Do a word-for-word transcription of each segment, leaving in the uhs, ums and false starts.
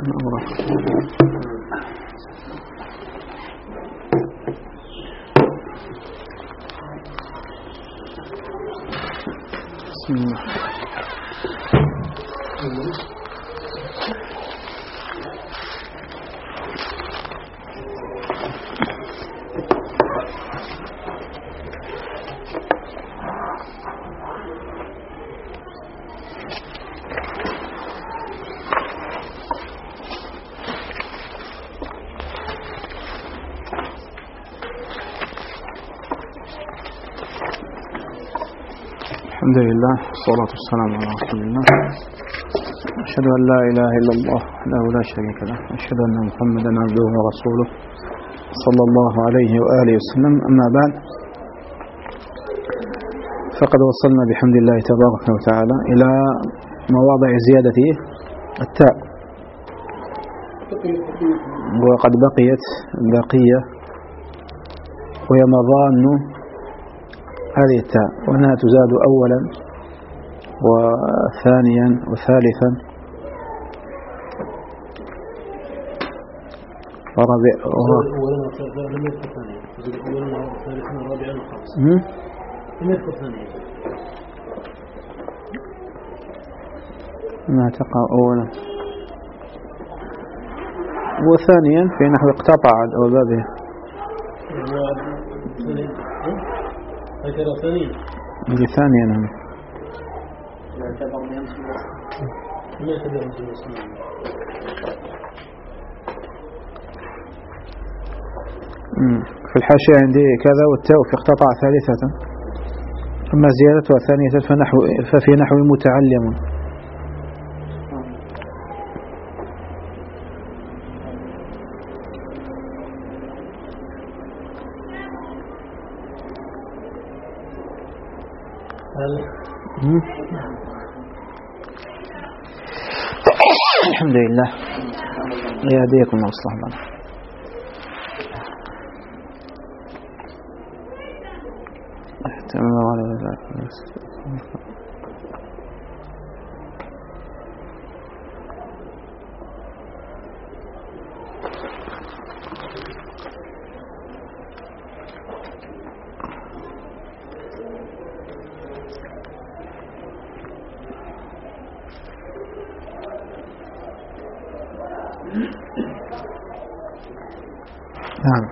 بسم الله. الحمد لله والصلاة والسلام على رسول الله. أشهد أن لا إله إلا الله وحده لا شريك له، أشهد أن محمدا عبده ورسوله صلى الله عليه وآله وسلم. أما بعد، فقد وصلنا بحمد الله تبارك وتعالى إلى مواضع زيادة التاء، وقد بقيت بقية وهي مظان هذه التاء، وأنها تزاد أولا وثانيا وثالثا ورابع ما تقع أولا وثانيا في نحو اقتطع أو بابه هكذا ثانيا دي ثانيا نعم. لا يعتبر بهمس الوصل. ما يعتبر بهمس الوصل. في الحاشية عندي كذا والتاء في اقتطع ثالثة، أما زيادتها ثانية فنحو ففي نحو متعلم. الحمد لله يهديكم ويصلح بالكم. احتمال على ذلك. نعم.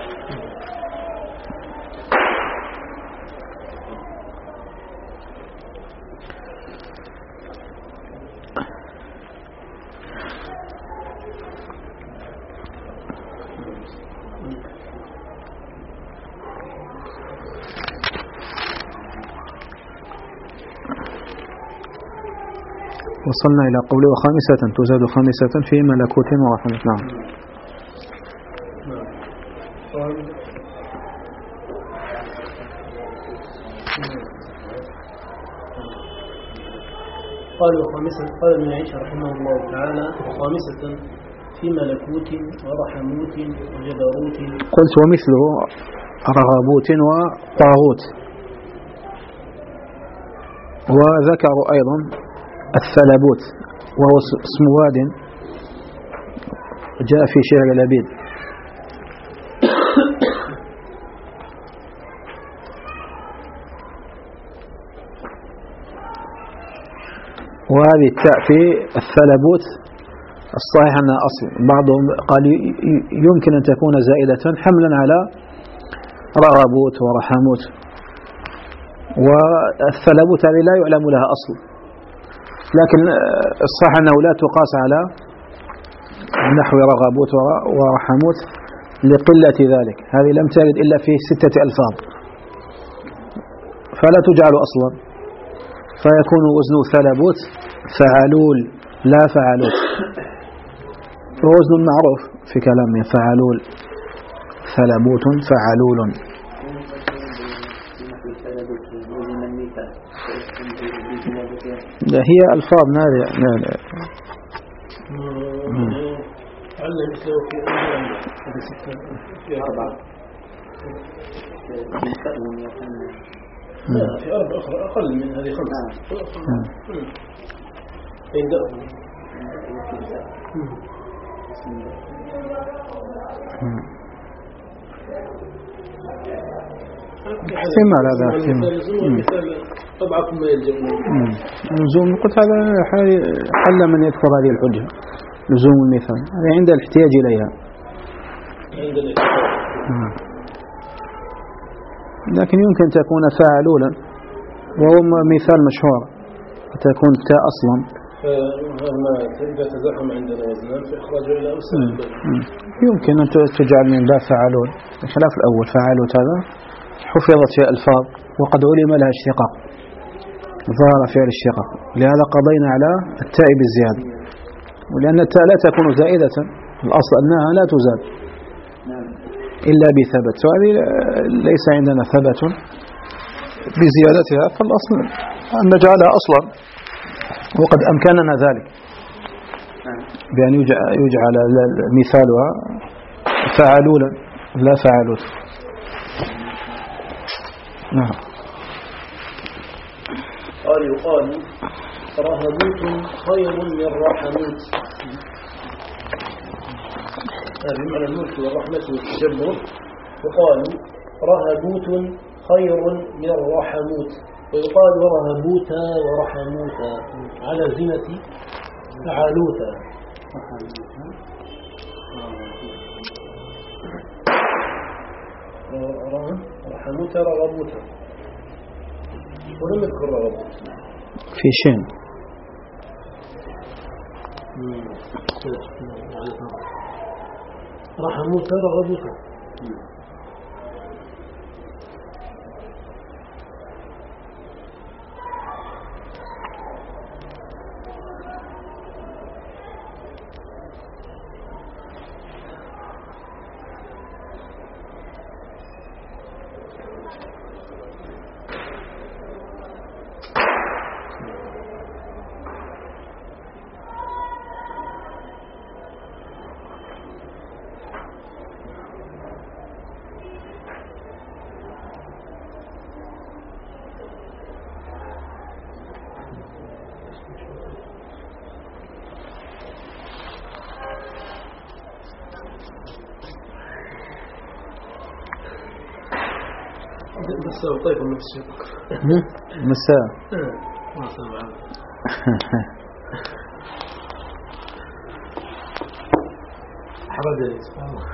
وصلنا إلى قوله وخامسة تزاد خامسة في ملكوت ورحمة. نعم. قال وخامسة قال ابن عيسى رحمه الله تعالى وخامسة في ملكوت ورحموت وجبروت. قلت ومثله رغبوت وطاغوت. وذكروا أيضا الثلبوت وهو اسم واد جاء في شعر لبيد. وهذه التاء في الثلبوت الصحيح أنها أصل، بعضهم قال يمكن أن تكون زائدة حملا على رغبوت ورحموت، والثلبوت هذه لا يعلم لها أصل، لكن الصحيح أنه لا تقاس على نحو رغبوت ورحموت لقلة ذلك. هذه لم ترد إلا في ستة ألفاظ فلا تجعل أصلا، فيكون وزن ثلبوت فعلول لا فعلوت، ووزن معروف في كلامه فعلول ثلبوت فعلول. هي ألفاظ نادرة نادرة. علم يساوي في هذه ستة في أربعة لا في أربعة أخرى أقل من هذه خمسة. احتمال هذا احتمال. طبعكم ما يلزم لزوم قلت هذا حل من يذكر هذه الحجة لزوم المثال هذا عند الاحتياج إليها. عند الاحتياج. لكن يمكن تكون فاعلولا وهو مثال مشهور تكون تاء أصلا فما إذا تزاحم عندنا وزنان فإخراجه إلى أوسع. يمكن أن تجعل من باب فعلون بخلاف الأول فعلوت هذا حفظت في ألفاظ وقد علم لها اشتقاق ظهر فعل الشقاق لهذا قضينا على التاء بالزيادة ولأن التاء لا تكون زائدة الأصل أنها لا تزاد إلا بثبت وهذه ليس عندنا ثبت بزيادتها فالأصل أن نجعلها أصلا وقد أمكننا ذلك بأن يجعل مثالها فعلولا لا فعلوت. نعم. قال يقال رهبوت خير من رحموت هذه معنى الملك والرحمة والتجبر. وقال رهبوت خير من رحموت ويقال رهبوتا ورحموتا على زنة فعلوتا. رحموتا رغبوتا ولم يذكر رغبوت في شين رحموتا رغبوتا. مساء طيب ولا مساء مساء ما سمع حرج سبحان الله.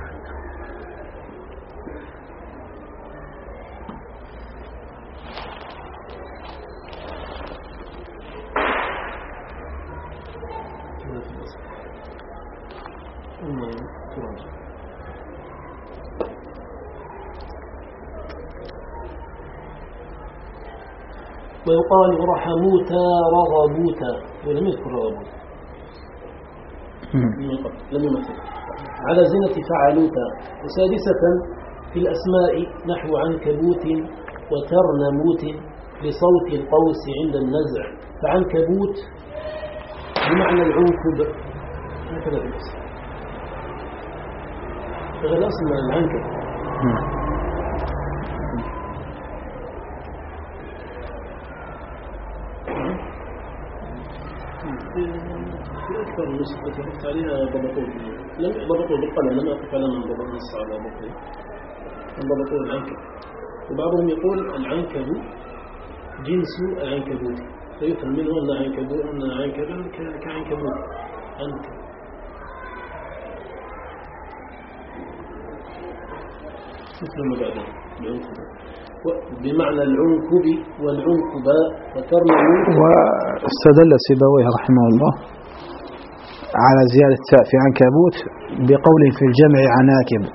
ويقال رحموتا رغبوتا ولم يذكر رغبوتا لم يمثل على زنة فعلوتا. وسادسة في الأسماء نحو عنكبوت وترنموت لصوت القوس عند النزع فعنكبوت بمعنى العنكب هكذا بالاسم هذا الأصل من العنكب. في أكثر النسخ التي وقفت عليها ضبطوه لم ضبطوه بالقلم لم يقف على من ضبط النص على ضبطه من ضبطوه العنكب. وبعضهم يقول العنكب جنس العنكبوت فيفهم منه أن عنكبوت أن عنكبا كعنكبوت عنكب. مثل ما بعده العنكب بمعنى العنكب والعنكباء وترنموت. واستدل سيبويه رحمه الله على زيادة التاء في عنكبوت بقول في الجمع عناكب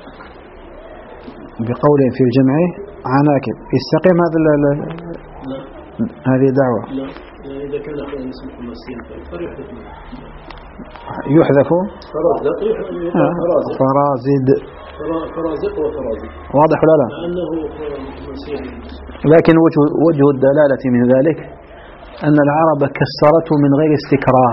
بقول في الجمع عناكب يستقيم هذا لا هذه دعوة. لا إذا كان اسم خماسين فيحذف يحذف فرازق فرازد فرازق وفرازق واضح ولا لا؟ لأنه لكن وجه, وجه الدلالة من ذلك أن العرب كسرته من غير استكراه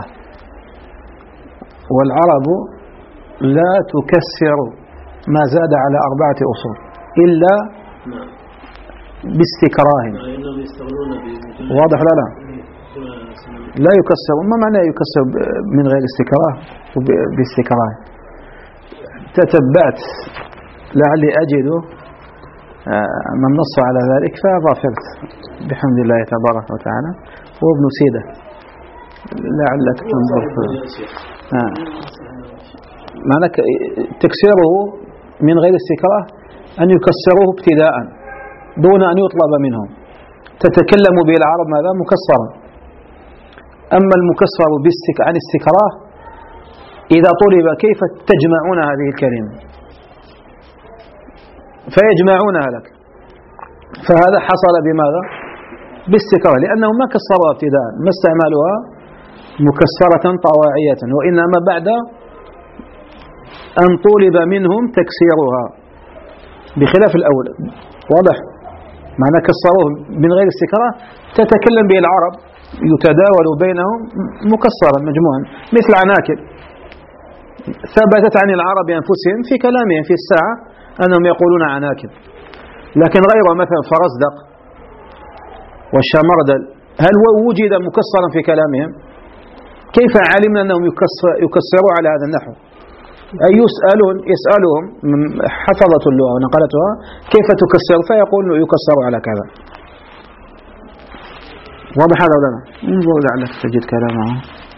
والعرب لا تكسر ما زاد على أربعة أصول إلا باستكراه. واضح ولا لا؟ لا يكسر. ما معنى يكسر من غير استكراه وباستكراه؟ تتبعت لعلي أجد من نص على ذلك فظفرت بحمد الله تبارك وتعالى. هو ابن سيدة، لعلك تنظر آه. معنى تكسيره من غير استكراه أن يكسروه ابتداء دون أن يطلب منهم. تتكلم به العرب ماذا؟ مكسرا. أما المكسر عن استكراه إذا طلب كيف تجمعون هذه الكلمة فيجمعونها لك، فهذا حصل بماذا؟ باستكراه، لأنهم ما كسروها ابتداء، ما استعملوها مكسرة طواعية، وإنما بعد أن طلب منهم تكسيرها بخلاف الأول. واضح؟ معنى كسروه من غير استكراه تتكلم به العرب يتداول بينهم مكسرا مجموعا، مثل عناكب ثبتت عن العرب أنفسهم في كلامهم في الساعة أنهم يقولون عناكب. لكن غير مثلا فرزدق والشمردل هل وجد مكسرا في كلامهم؟ كيف علمنا أنهم يكسروا على هذا النحو؟ أي يسألون يسألهم حفظة اللغة ونقلتها كيف تكسر، فيقول يكسر على كذا. واضح هذا ولا لا؟ انظر لعلك تجد كلامه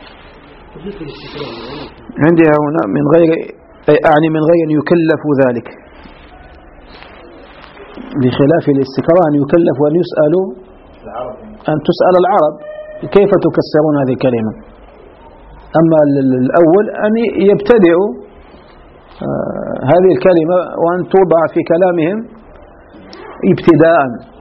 عندي هنا من غير أعني من غير أن يكلف ذلك، بخلاف الاستكراه أن يكلف وأن يسألوا أن تسأل العرب كيف تكسرون هذه الكلمة. أما الأول أن يبتدعوا آه هذه الكلمة وأن توضع في كلامهم ابتداء.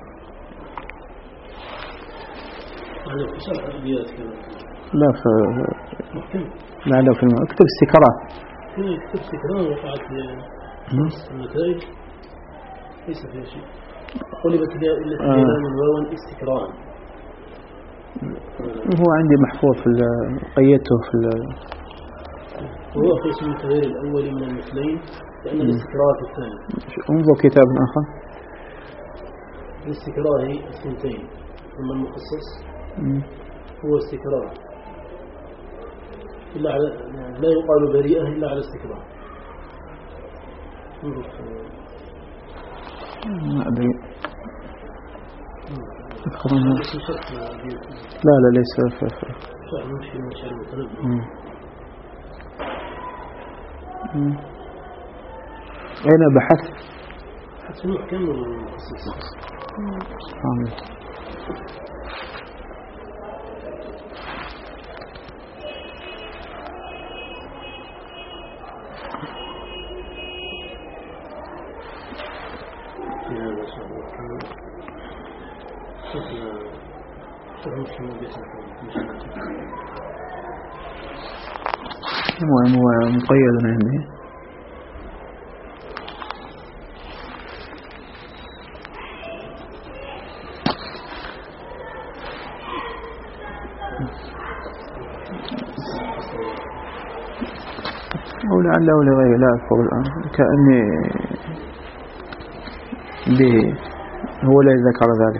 لا في لا لا في اكتب استكراه. اكتب استكراه وقعت النتائج ليس فيها شيء. قلبت إلا استكرام واوا استكرام. هو عندي محفوظ في قيدته في هو قسم التغيير الأول من المثلين لأن الاستكراه في الثاني. انظر كتاب آخر. الاستكراه الثنتين ثم المخصص هو استكراه إلا على لا يقال بريئة إلا على استكراه. ما أدري. لا لا ليس في أين بحث؟ بحث محكم ومخصص. سبحان الله. المهم هو مقيد عندي. أو لعله لغيره لا أذكر الآن، كأني به هو الذي ذكر ذلك.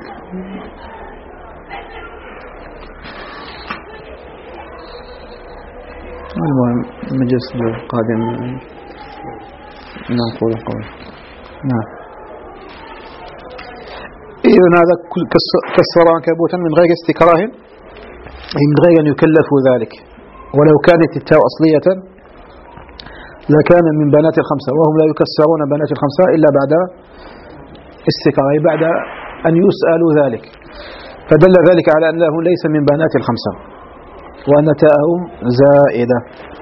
المهم المجلس القادم نقول قول. نعم. إذن هذا كسر عنكبوتا من غير استكراه، أي من غير أن يكلفوا ذلك، ولو كانت التاء أصلية لكان من بنات الخمسة، وهم لا يكسرون بنات الخمسة إلا بعد استكراه، أي بعد أن يسألوا ذلك، فدل ذلك على أنه ليس من بنات الخمسة وأن تاءهم زائدة.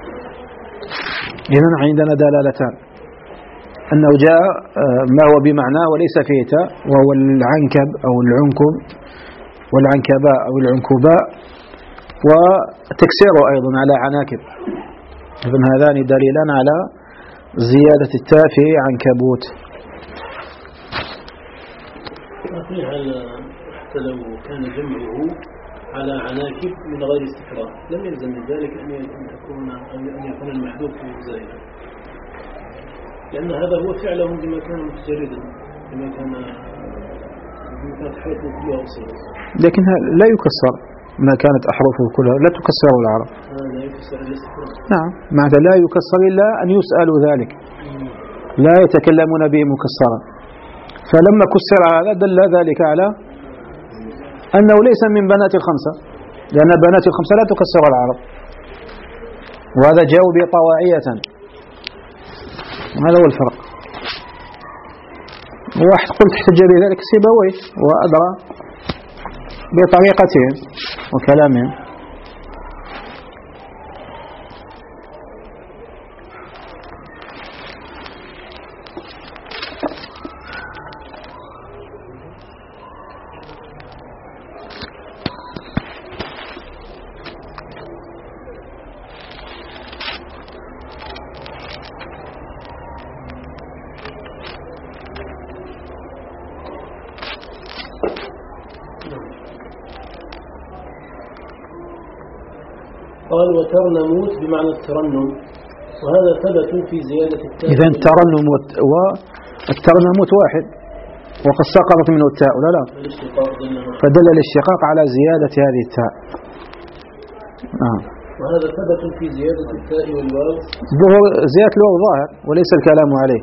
إذن عندنا دلالتان، أنه جاء ما هو بمعناه وليس فيه تاء، وهو العنكب أو العنكب والعنكباء أو العنكباء، وتكسيره أيضا على عناكب. إذن هذان دليلان على زيادة التاء في عنكبوت. حتى لو كان جمعه على عناكب من غير استكراه لم يلزم من ذلك أن يكون أن يكون المحذوف زائدا، لأن هذا هو فعلهم بما كان متجردا، بما كان بما كانت حياته كلها أصيلة. لكن لا يكسر ما كانت أحرفه كلها لا تكسر العرب. نعم معنى لا يكسر إلا أن يسألوا ذلك، لا يتكلمون به مكسرا. فلما كسر هذا دل ذلك على أنه ليس من بنات الخمسة، لأن بنات الخمسة لا تكسر العرب، وهذا جاء بطواعية. هذا هو الفرق. واحد قلت احتج بذلك سيبويه وأدرى بطريقتهم وكلامهم. قال وترنموت بمعنى الترنم، وهذا ثبت في زيادة التاء. إذن الترنم والترنموت واحد، وقد سقطت منه التاء ولا لا؟ فدل الاشتقاق على زيادة هذه التاء. آه. وهذا ثبت في زيادة التاء والواو. ظهور زيادة الواو ظاهر وليس الكلام عليه.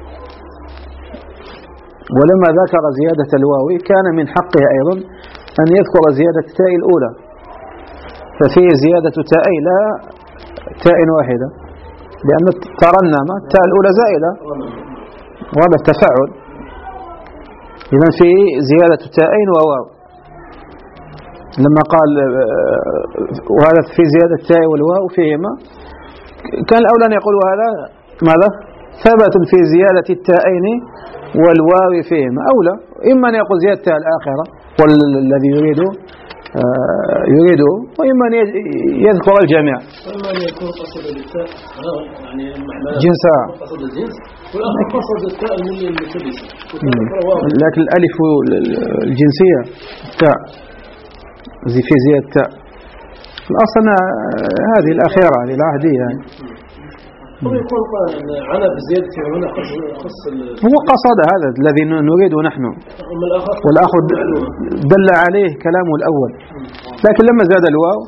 ولما ذكر زيادة الواو كان من حقه أيضا أن يذكر زيادة التاء الأولى، ففيه زيادة تاء لا تاء واحدة، لأن ترنم التاء الأولى زائدة وهذا التفاعل. إذن فيه زيادة تاءين وواو. لما قال وهذا في زيادة التاء والواو فيهما، كان الأولى أن يقول هذا ماذا ثبت في زيادة التاءين والواو فيهما، أولى إما أن يقول زيادة التاء الآخرة والذي يريده آه يريده، وإما أن يذكر الجميع. وإما أن يكون قصد التاء يعني جنسها، قصد الجنس، والآخر قصد التاء الملتبسة. لكن الألف الجنسية تاء زي في زيادة التاء الأصل هذه الأخيرة هذه العهدية يعني. هو يكون عنا بزيادة هنا خص هو قصد هذا الذي نريده نحن، والآخر دل عليه كلامه الأول. لكن لما زاد الواو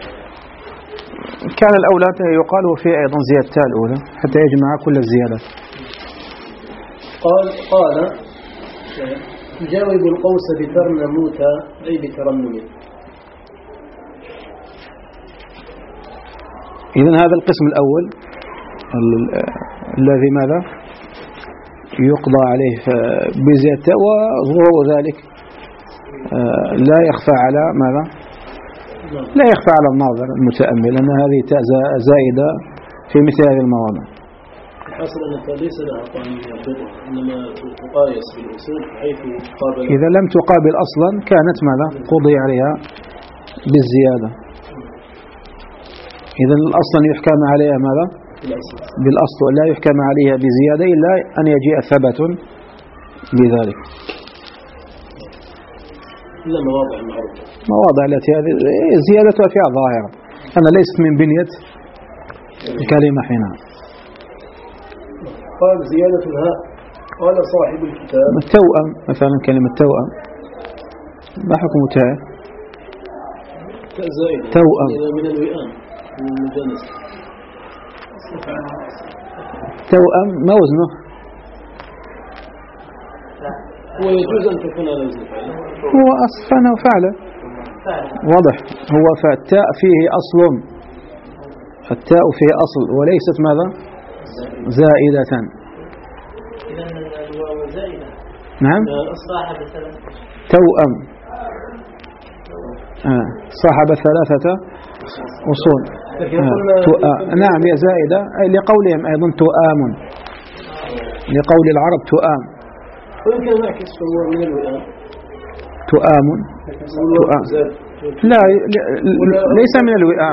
كان الأولى يقال وفيه أيضا زيادة التاء الأولى حتى يجمع كل الزيادات. قال قال تجاوب القوس بترنموت أي بترنم. إذن هذا القسم الأول الذي ماذا يقضى عليه بزيادة، وظهور ذلك لا يخفى على ماذا لا يخفى على الناظر المتأمل أن هذه تاء زائدة في مثل هذه المواضع. الحاصل أن التاء ليس لها طعم يربطها، إنما تقايس بالأصول حيث قابل. إذا لم تقابل أصلا كانت ماذا قضي عليها بالزيادة. إذا الأصل يحكم عليها ماذا بالأصل، لا يحكم عليها بزيادة إلا أن يجيء ثبت بذلك. إلا مواضع معروفة، مواضع التي هذه زيادتها فيها ظاهرة أنا ليست من بنية الكلمة حينها. قال زيادة الهاء. قال صاحب الكتاب التوأم مثلا، كلمة توأم ما حكم تاء توأم؟ من الوئام من المجانس. توأم ما وزنه؟ هو يجوز أن تكون على وزن فعل، هو أصلا وفعلا واضح. هو فالتاء فيه أصل، التاء فيه أصل وليست ماذا زائدة. إذن الواو زائدة. نعم صاحب ثلاثة توأم آه. صاحب ثلاثة أصول آه. نعم يا زائدة أي لقولهم أيضا تؤام، لقول العرب تؤام. ويمكن نعكس من الوئام تؤام تؤام لا ليس من الوئام،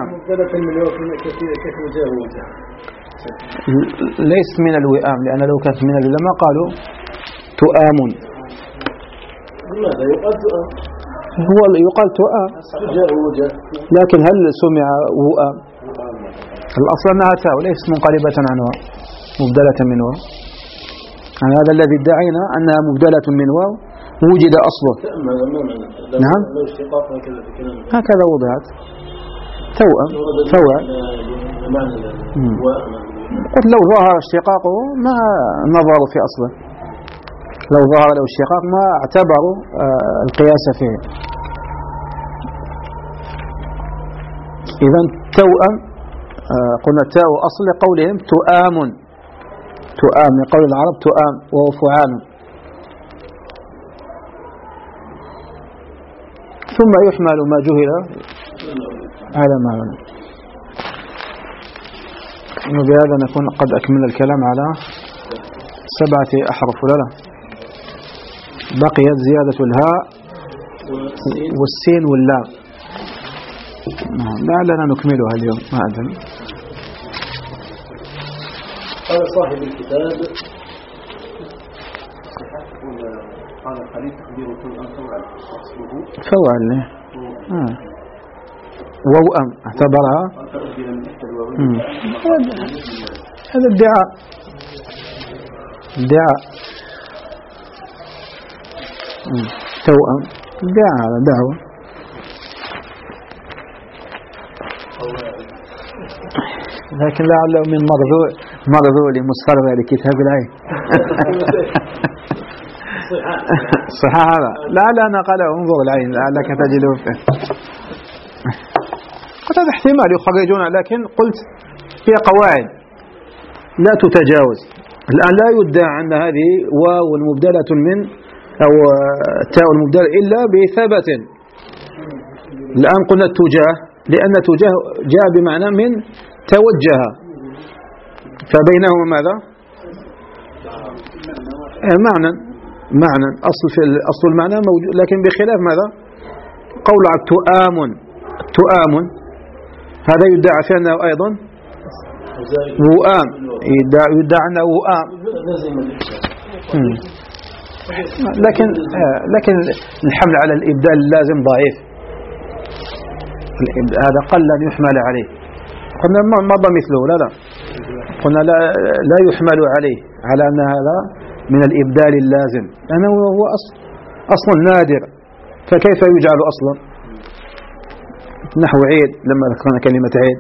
ليس من الوئام، لأن لو كانت من الوئام لما قالوا تؤام. لماذا يقال تؤام؟ هو يقال تؤام، لكن هل سمع وؤام؟ الأصل أنها تاء وليست منقلبة عنها مبدلة من واو. يعني هذا الذي ادعينا أنها مبدلة من واو وجد أصله. نعم هكذا وضعت توأم فوع. قلت لو ظهر اشتقاقه ما نظروا في أصله، لو ظهر له اشتقاق ما اعتبروا القياس فيه. إذن توأم قلنا تاء أصل قولهم تؤام، تؤام لقول العرب تؤام وهو فعال. ثم يحمل ما جهل على ما علم. وبهذا نكون قد أكمل الكلام على سبعة أحرف ولا لا؟ بقيت زيادة الهاء والسين واللام، لعلنا نكملها اليوم ما أدري. قال صاحب الكتاب قال خليل تقدير كل أن فوعل أصله فوعل له آه. ووأم اعتبرها هذا ادعاء، ادعاء توأم ادعاء هذا دعوة. لكن لعله من مرذول مرذول مسترضى لكتاب العين. صحيح هذا لعل أنا قال انظر العين لعلك تجده فيه. قد هذا احتمال يخرجون، لكن قلت هي قواعد لا تتجاوز. الآن لا يدعى أن هذه واو المبدلة من أو تاء المبدلة إلا بثبت. الآن قلنا التجاه لأن تجاه جاء بمعنى من توجه، فبينهما ماذا؟ معنى معنى أصل في أصل المعنى موجود، لكن بخلاف ماذا؟ قول تؤام تؤام هذا يدعى فيه أنه أيضا وؤام، يدعى, يدعى أنه وؤام. لكن لكن الحمل على الإبدال اللازم ضعيف، هذا قل أن يحمل عليه. قلنا مضى مثله لا لا قلنا لا, لا يحمل عليه على أن هذا من الإبدال اللازم، لأنه هو أصل أصل نادر، فكيف يجعل أصلا؟ نحو عيد لما ذكرنا كلمة عيد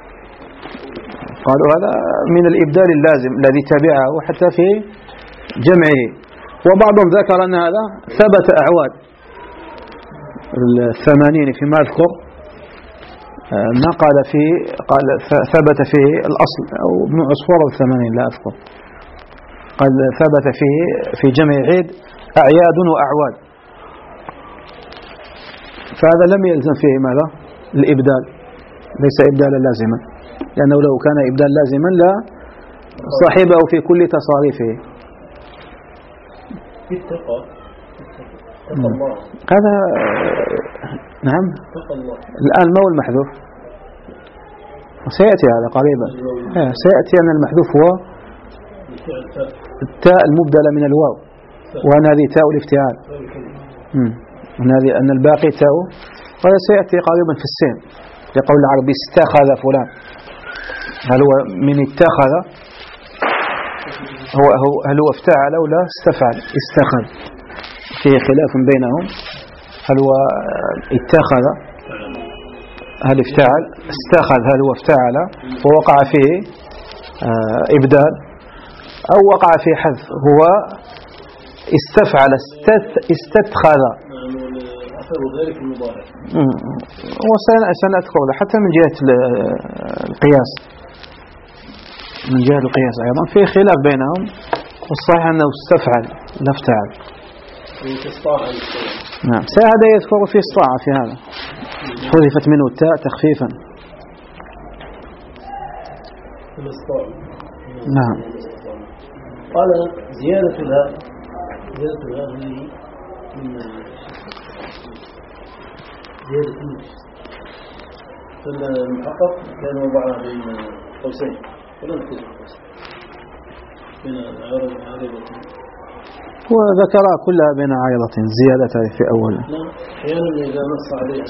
قالوا هذا من الإبدال اللازم الذي تبعه حتى في جمعه. وبعضهم ذكر أن هذا ثبت أعواد الثمانين فيما أذكر، ما قال فيه قال ثبت فيه الأصل أو ابن عصفور الثمانين لا أذكر، قال ثبت فيه في جمع عيد أعياد وأعواد، فهذا لم يلزم فيه ماذا؟ الإبدال، ليس إبدالا لازما، لأنه لو كان إبدال لازما لا صاحبه في كل تصاريفه. هذا نعم. الآن ما هو المحذوف؟ سيأتي هذا قريبا، سيأتي أن المحذوف هو التاء المبدلة من الواو، وأن هذه تاء الافتعال، أن الباقي تاء، وهذا سيأتي قريبا في السين لقول العرب استخذ فلان، هل هو من اتخذ هو هل هو افتعل أو لا استفعل؟ استخذ، فيه خلاف بينهم، هل هو اتخذ هل افتعل؟ استخذ هل هو افتعل ووقع فيه إبدال أو وقع فيه حذف؟ هو استفعل استدخل وسنذكر حتى من جهة القياس، من جهة القياس أيضا في خلاف بينهم، والصحيح أنه استفعل لا افتعل. نعم هذا يذكر في استطاع في هذا حذفت منه التاء تخفيفا. نعم. قال زيادة الهاء زيادة الهاء هذه من زيادة النفس، فالمحقق كان وضعها بين قوسين ولم تكن قوسين بين عارضة وذكرها كلها بين عارضة زيادة في أولها. نعم أحيانا إذا نص عليها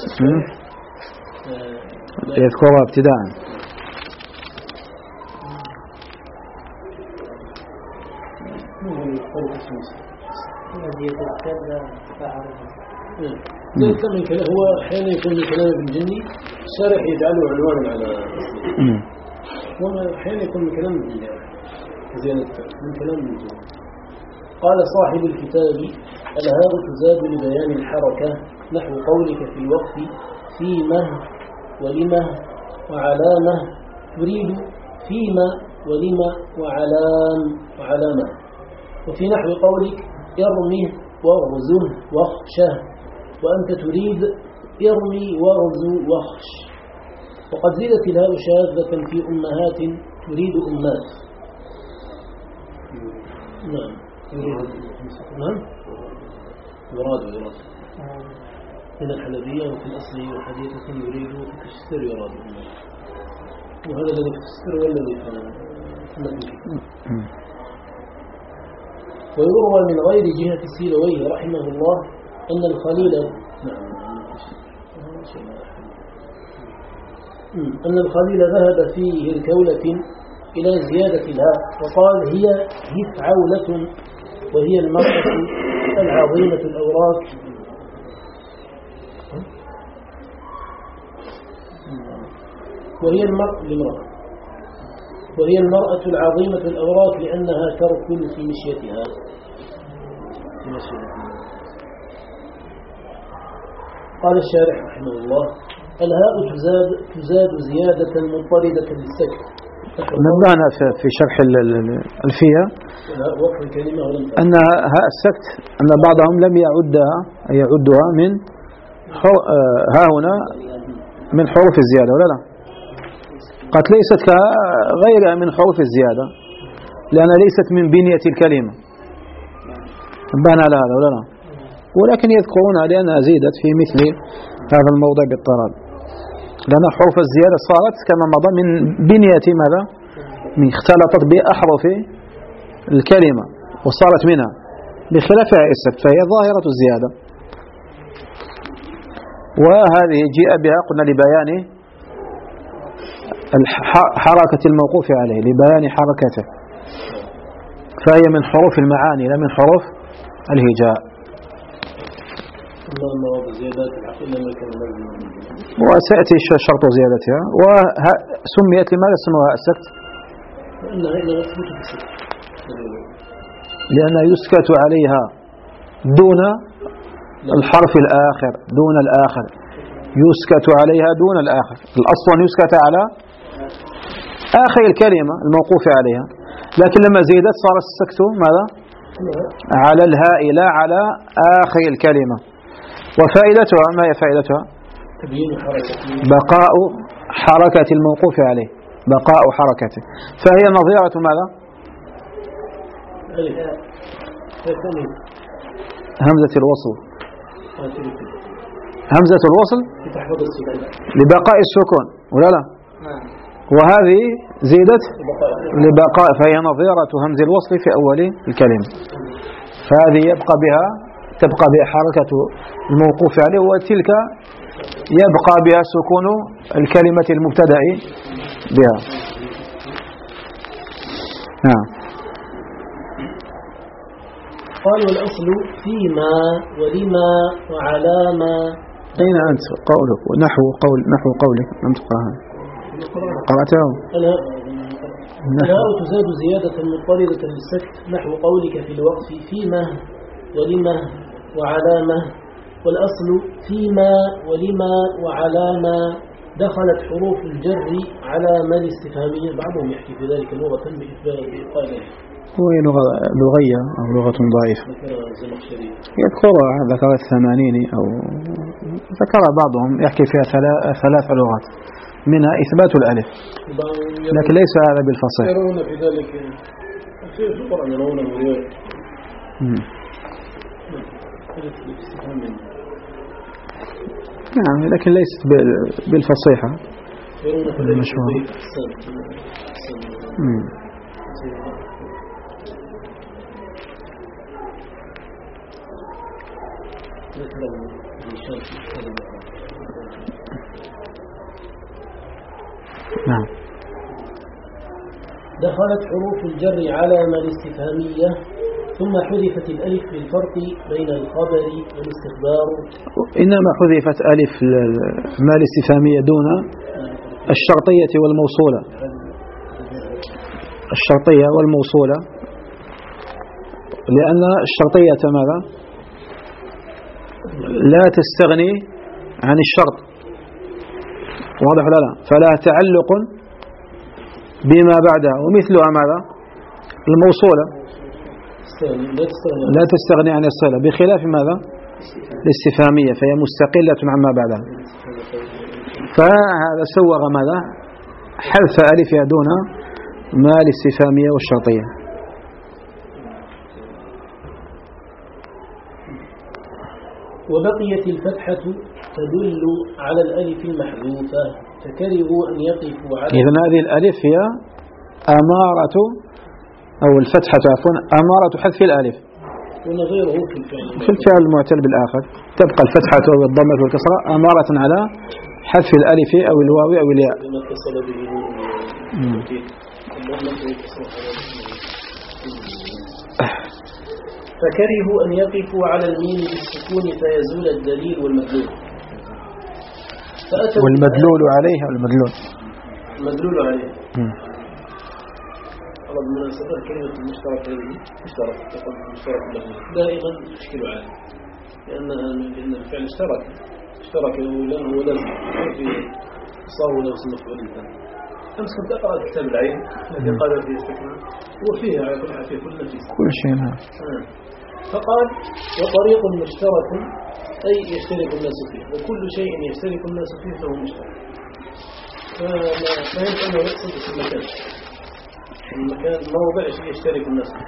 يذكرها ابتداء. الذي يتكلم فعله. ليس من كلام، هو أحيانا يكون من كلام ابن جني الشارح يجعله عنوانا على اسمه، وأحيانا يكون من كلام ابن جني زينة من كلام ابن جني. قال صاحب الكتاب: الهاء تزاد لبيان الحركة نحو قولك في الوقف فيما ولما وعلامة، تريد فيما ولما وعلام وعلامة. وفي نحو قولك ارمي واغزه واخشه، وأنت تريد ارمي واغزو واخش. وقد زيدت الهاء شاذة في أمهات تريد أمات. نعم نعم يراد يراد من الحلبية وفي الأصل وحديثة يريد تفسير يراد، وهذا الذي تفسير والذي في. ويروى من غير جهة سيلويه رحمه الله أن الخليل نعم أن الخليل ذهب فيه الكولة إلى زيادة الهاء وقال: هي هفعولة، وهي المرأة العظيمة الأوراق وهي المرأة لمرأة وهي المرأة العظيمة الأوراق لأنها تركل في مشيتها في مشيتها. قال الشارح رحمه الله: الهاء تزاد تزاد زيادة مضطردة للسكت. نبدأنا في شرح الألفية أن هاء السكت أن بعضهم لم يعدها يعدها من ها هنا من حروف الزيادة ولا لا؟ قد ليست كغيرها من حروف الزيادة لأنها ليست من بنية الكلمة، نبهنا على هذا ولا لا؟ ولكن يذكرون لأنها زيدت في مثل هذا الموضع باضطراد، لأن حروف الزيادة صارت كما مضى من بنية ماذا؟ من اختلطت بأحرف الكلمة وصارت منها، بخلاف السكت فهي ظاهرة الزيادة. وهذه جاء بها قلنا لبيان حركة الموقوف عليه، لبيان حركته، فهي من حروف المعاني لا من حروف الهجاء. وسيأتي شرط زيادتها. وسميت لماذا سموها السكت؟ لأنها يسكت عليها دون الحرف الآخر، دون الآخر يسكت عليها دون الآخر. الأصل أن يسكت على آخر الكلمة الموقوف عليها، لكن لما زيدت صار السكت ماذا؟ على الهاء لا على آخر الكلمة. وفائدتها ما هي فائدتها؟ بقاء حركة الموقوف عليه، بقاء حركته، فهي نظيرة ماذا؟ همزة الوصل، همزة الوصل لبقاء السكون ولا لا؟ وهذه زيدت لبقاء، فهي نظيرة همز الوصل في أول الكلمة، فهذه يبقى بها تبقى بها حركة الموقوف عليه، وتلك يبقى بها سكون الكلمة المبتدأ بها. نعم. قال: والأصل فيما ولما وعلاما. أين أنت؟ قولك ونحو قول نحو قولك لم تقرأها. قرأته؟ الهاء تزاد زيادة مضطردة للسكت نحو قولك في الوقف فيما ولما وعلامة. والأصل فيما ولما وعلامة دخلت حروف الجر على ما الاستفهامية. بعضهم يحكي في ذلك لغة بإقالة، وهي لغة لغية أو لغة ضعيفة يذكرها، ذكر الثمانين أو ذكر بعضهم يحكي فيها ثلاث لغات منها إثبات الألف، لكن ليس هذا بالفصيح. يرون في ذلك في القرآن يرون مريض نعم، لكن ليست بالفصيحة المشهورة. نعم. دخلت حروف الجر على ما الاستفهامية ثم حذفت الألف للفرق بين الخبر والاستخبار. إنما حذفت ألف ما الاستفهامية دون الشرطية والموصولة. الشرطية والموصولة لأن الشرطية ماذا؟ لا تستغني عن الشرط، واضح ولا لا؟ فلا تعلق بما بعدها، ومثلها ماذا؟ الموصولة لا تستغني عن الصلة، بخلاف ماذا؟ الاستفهامية فهي مستقلة عما بعدها. فهذا سوغ ماذا؟ حذف ألفها دون ما الاستفهامية والشرطية. وبقيت الفتحة تدل على الألف المحذوفة فكرهوا أن يقفوا على. إذن هذه الألف هي أمارة أو الفتحة عفوا أمارة حذف الألف ونظيره في الفعل في الفعل المعتل بالآخر، تبقى الفتحة أو الضمة والكسرة أمارة على حذف الألف أو الواو أو الياء. فكرهوا أن يقفوا على الميم بالسكون فيزول الدليل والمدلول. والمدلول عليه المدلول المدلول عليه. الله بالمناسبة كلمة المشترك هذه مشترك تقول المشترك له دائما تشكل عليه لأن لأن الفعل اشترك اشترك ولم هو لازم في صار له اسم مفعول ثاني. أمس كنت أقرأ كتاب العين الذي قال فيه استكمال وفيه على كل حال فيه كل نفس كل شيء. نعم. فقال وطريق مشترك أي يشترك الناس فيه وكل شيء يشترك الناس فيه فهو مشترك. فما فهمت أنه يقصد في المكان المكان موضع يشترك الناس فيه.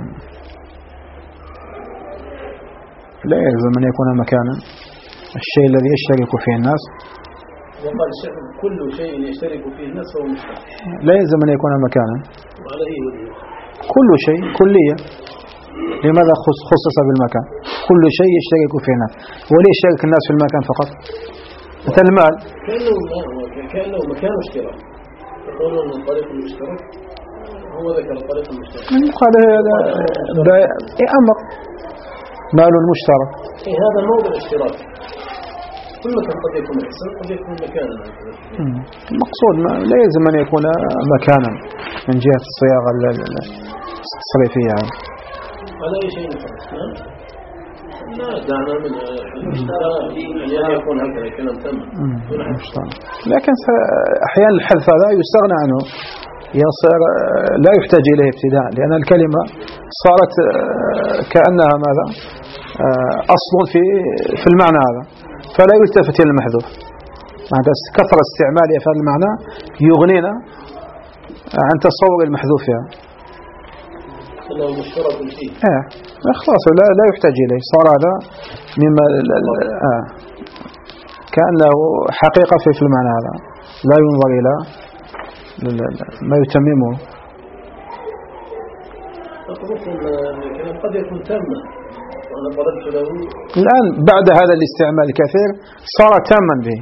لا يلزم أن يكون مكانا الشيء الذي يشترك فيه الناس. وقال كل شيء يشترك فيه الناس فهو مشترك. لا يلزم أن يكون مكانا. وعلى أي وجه؟ كل شيء كلية. لماذا خصص بالمكان؟ كل شيء يشترك فيه الناس. وليه يشترك الناس في المكان فقط؟ مثل المال كأنه كأنه مكان اشتراك. يقولون أن الطريق المشترك هو ذكر الطريق المشترك. قال هذا أمر مال المشترك. إيه هذا موضع اشتراك. كل مكان قد يكون حسن قد يكون مكانا. المقصود لا يلزم أن يكون مكانا من جهة الصياغة التصريفية. على أي شيء نفرق؟ لا دعنا من أن يكون هكذا كلام تم. لكن أحيانا الحذف هذا يستغنى عنه يصير لا يحتاج إليه ابتداء لأن الكلمة صارت كأنها ماذا أصل في في المعنى هذا فلا يلتفت إلى المحذوف. كثرة استعمالها في هذا المعنى يغنينا عن تصور المحذوف فيها. لو مشترك فيه. آه خلاص لا لا يحتاج إليه صار هذا مما آه كأنه حقيقة في في المعنى هذا لا ينظر إلى ما يتممه. قد يكون تاما وأنا طلبت له. الآن بعد هذا الاستعمال الكثير صار تاما به.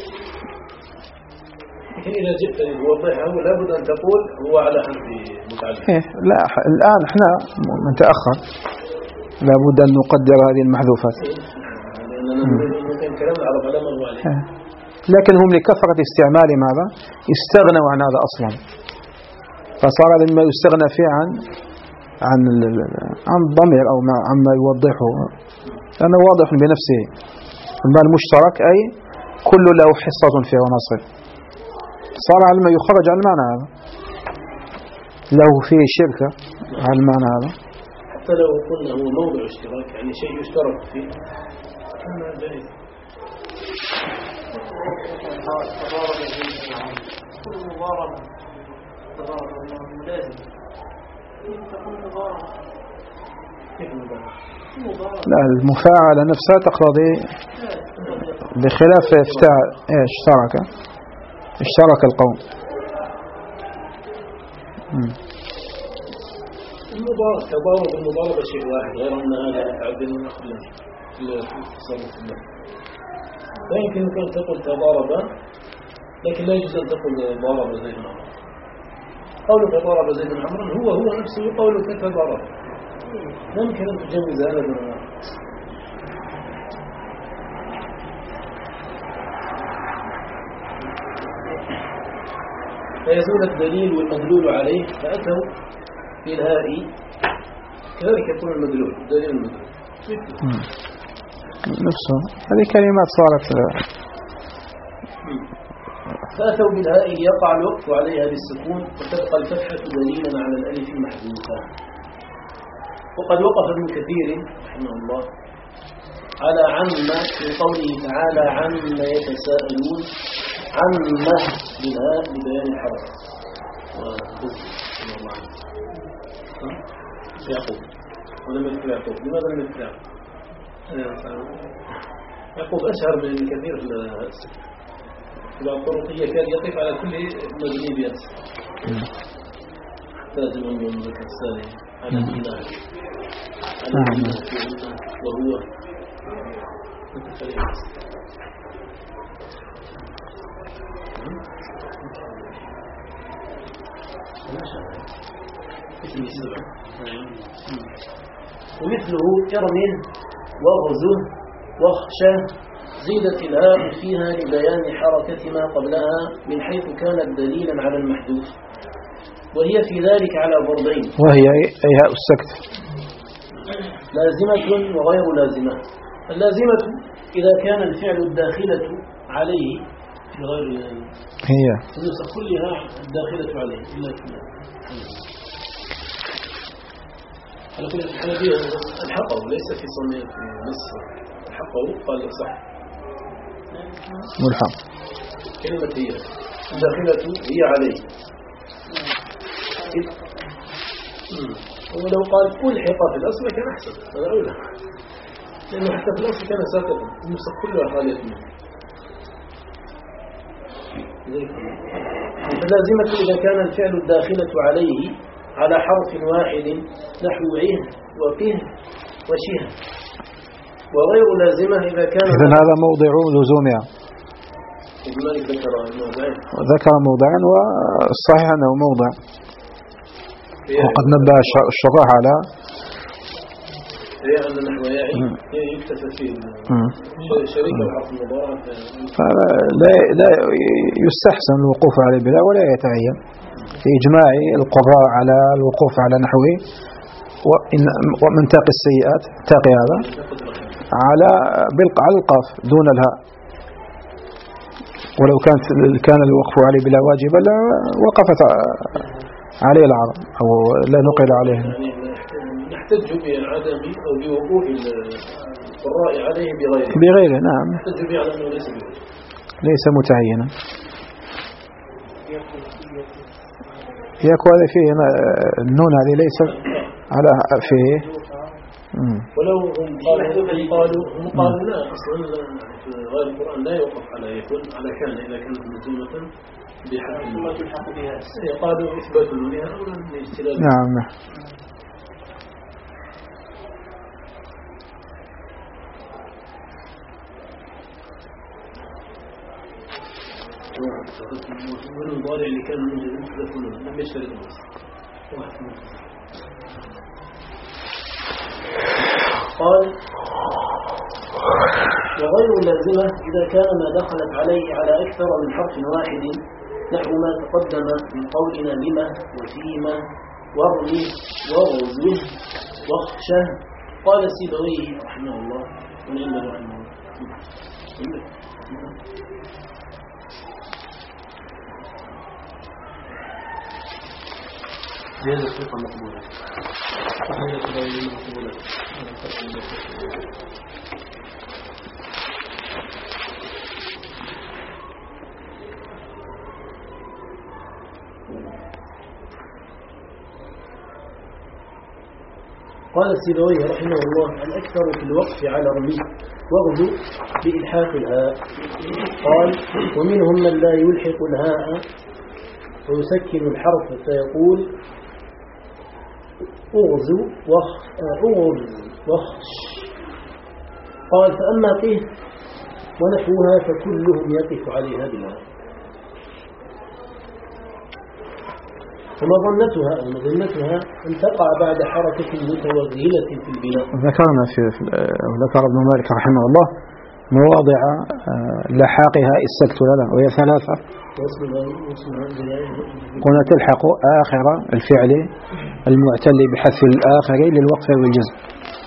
لكن إذا جئت لتوضحه لابد أن تقول هو على حذف متعلق. إيه لا الآن إحنا نتأخر لابد أن نقدر هذه المحذوفات. لأننا ممكن كلام العرب على ما هو عليه. إيه. لكن هم لكثرة استعمال ماذا استغنوا عن هذا أصلا فصار هذا ما يستغنى فيه عن عن عن ضمير أو عما يوضحه لأنه واضح بنفسه. المال المشترك أي كل له حصة فيه ونصيب صار على ما يخرج عن المعنى هذا له فيه شركة على المعنى هذا. حتى لو قلنا هو موضع اشتراك يعني شيء يشترك فيه كان جائز. كل مضاربة مضاربة ملازم تكون مضاربة. كيف مضاربة؟ لا المفاعلة نفسها تقتضي بخلاف افتاع ايش اشترك اشترك القوم. المضاربة تضارب المضاربة شيء واحد غير أن هذا يتعدل من أخلاق في التصرف الله. لا يمكن أن تقول تضارب لكن لا يجوز أن تقول ضارب زيد عمرا. قولك ضارب زيد عمرا هو هو نفسه قولك تضارب لا يمكن أن تجوز هذا بالرأي. فيزول الدليل والمدلول عليه فأتوا بالهاء كذلك يكون المدلول الدليل المدلول نفسه هذه كلمات صارت فأتوا بالهاء يقع الوقف عليها بالسكون وتبقى الفتحة دليلا على الألف المحذوفة. وقد وقف ابن كثير رحمه الله على عما في قوله تعالى عما يتساءلون عما بالهاء لبيان الحرف يعقوب ولم يذكر يعقوب. لماذا لم يذكر يعقوب؟ يعقوب أشهر من كثير في بعض الطرقية كان يقف على كل مبني بيأس لازم أن يملك الثاني على الإله على الإله وهو ومثله إرم وغزه وخشة زيدت الهاء فيها لبيان حركة ما قبلها من حيث كانت دليلا على المحذوف وهي في ذلك على ضربين وهي أي هاء السكت لازمة وغير لازمة. اللازمة إذا كان الفعل الداخلة عليه في غير هي النسخ كلها الداخلة عليه إلا كلها على كل الحنفية الحقه ليس في صنيع في مصر الحقه قال صح ملحق كلمة هي الداخلة هي عليه ولو قال ألحق في الأصل كان أحسن هذا أولى لأنه حتى في الأصل كان ساكتا النسخ كلها خالية منه. فلازمة إذا كان الفعل الداخلة عليه على حرف واحد نحو عه وقه وشه وغير لازمة إذا كان إذن هذا موضع لزومها ذكر موضعا والصحيح أنه موضع وقد نبه الشراح على هي أن نحو يعي يكتفى فيه شريك الحرف المضارع لا لا يستحسن الوقوف عليه بلا ولا يتعين في إجماع القراء على الوقوف على نحوه ومن تاقي السيئات تاقي هذا على على القاف دون الهاء ولو كانت كان الوقف عليه بلا واجب لا وقفت عليه العرب أو لا نقل عليه. نحتج بعدم أو بوقوف القراء عليه بغيره بغيره نعم نحتج به على أنه ليس بغيره ليس متعينا. يكو هذا فيه النون هذه ليس على فيه ولو هم قالوا هم قالوا هم قالوا لا أصلا في غير القرآن لا يوقف على يكون على كان إذا كانت ملزومة بحق بها قالوا إثبات النونها أو الاستلال. نعم والمضارع اللي كان موجود تلفونه لم يشترط النص قال وغير لازمة إذا كان ما دخلت عليه على أكثر من حرف واحد نحو ما تقدم من قولنا لما وفيما ورمي وغزوه وخشه. قال السيبويه رحمه الله ونعم رحمه الله هذا الثقة مقبولة هذا الثقة مقبولة. قال السيبويه رحمه الله الأكثر في الوقف على رمي وغدو بإلحاق الهاء. قال ومنهم من لا يلحق الهاء ويسكن الحرف فيقول أغزو وخ أغز وخش. قال فأما قه ونحوها فكلهم يقف عليها بالهاء. ومظنتها ومظنتها أن تقع بعد حركة متوغلة في البناء. ذكرنا في ذكر ابن مالك رحمه الله مواضع لحاقها السكت ولا وهي ثلاثة. قلنا تلحق آخر الفعل المعتل بحذف الآخر للوقف والجزم.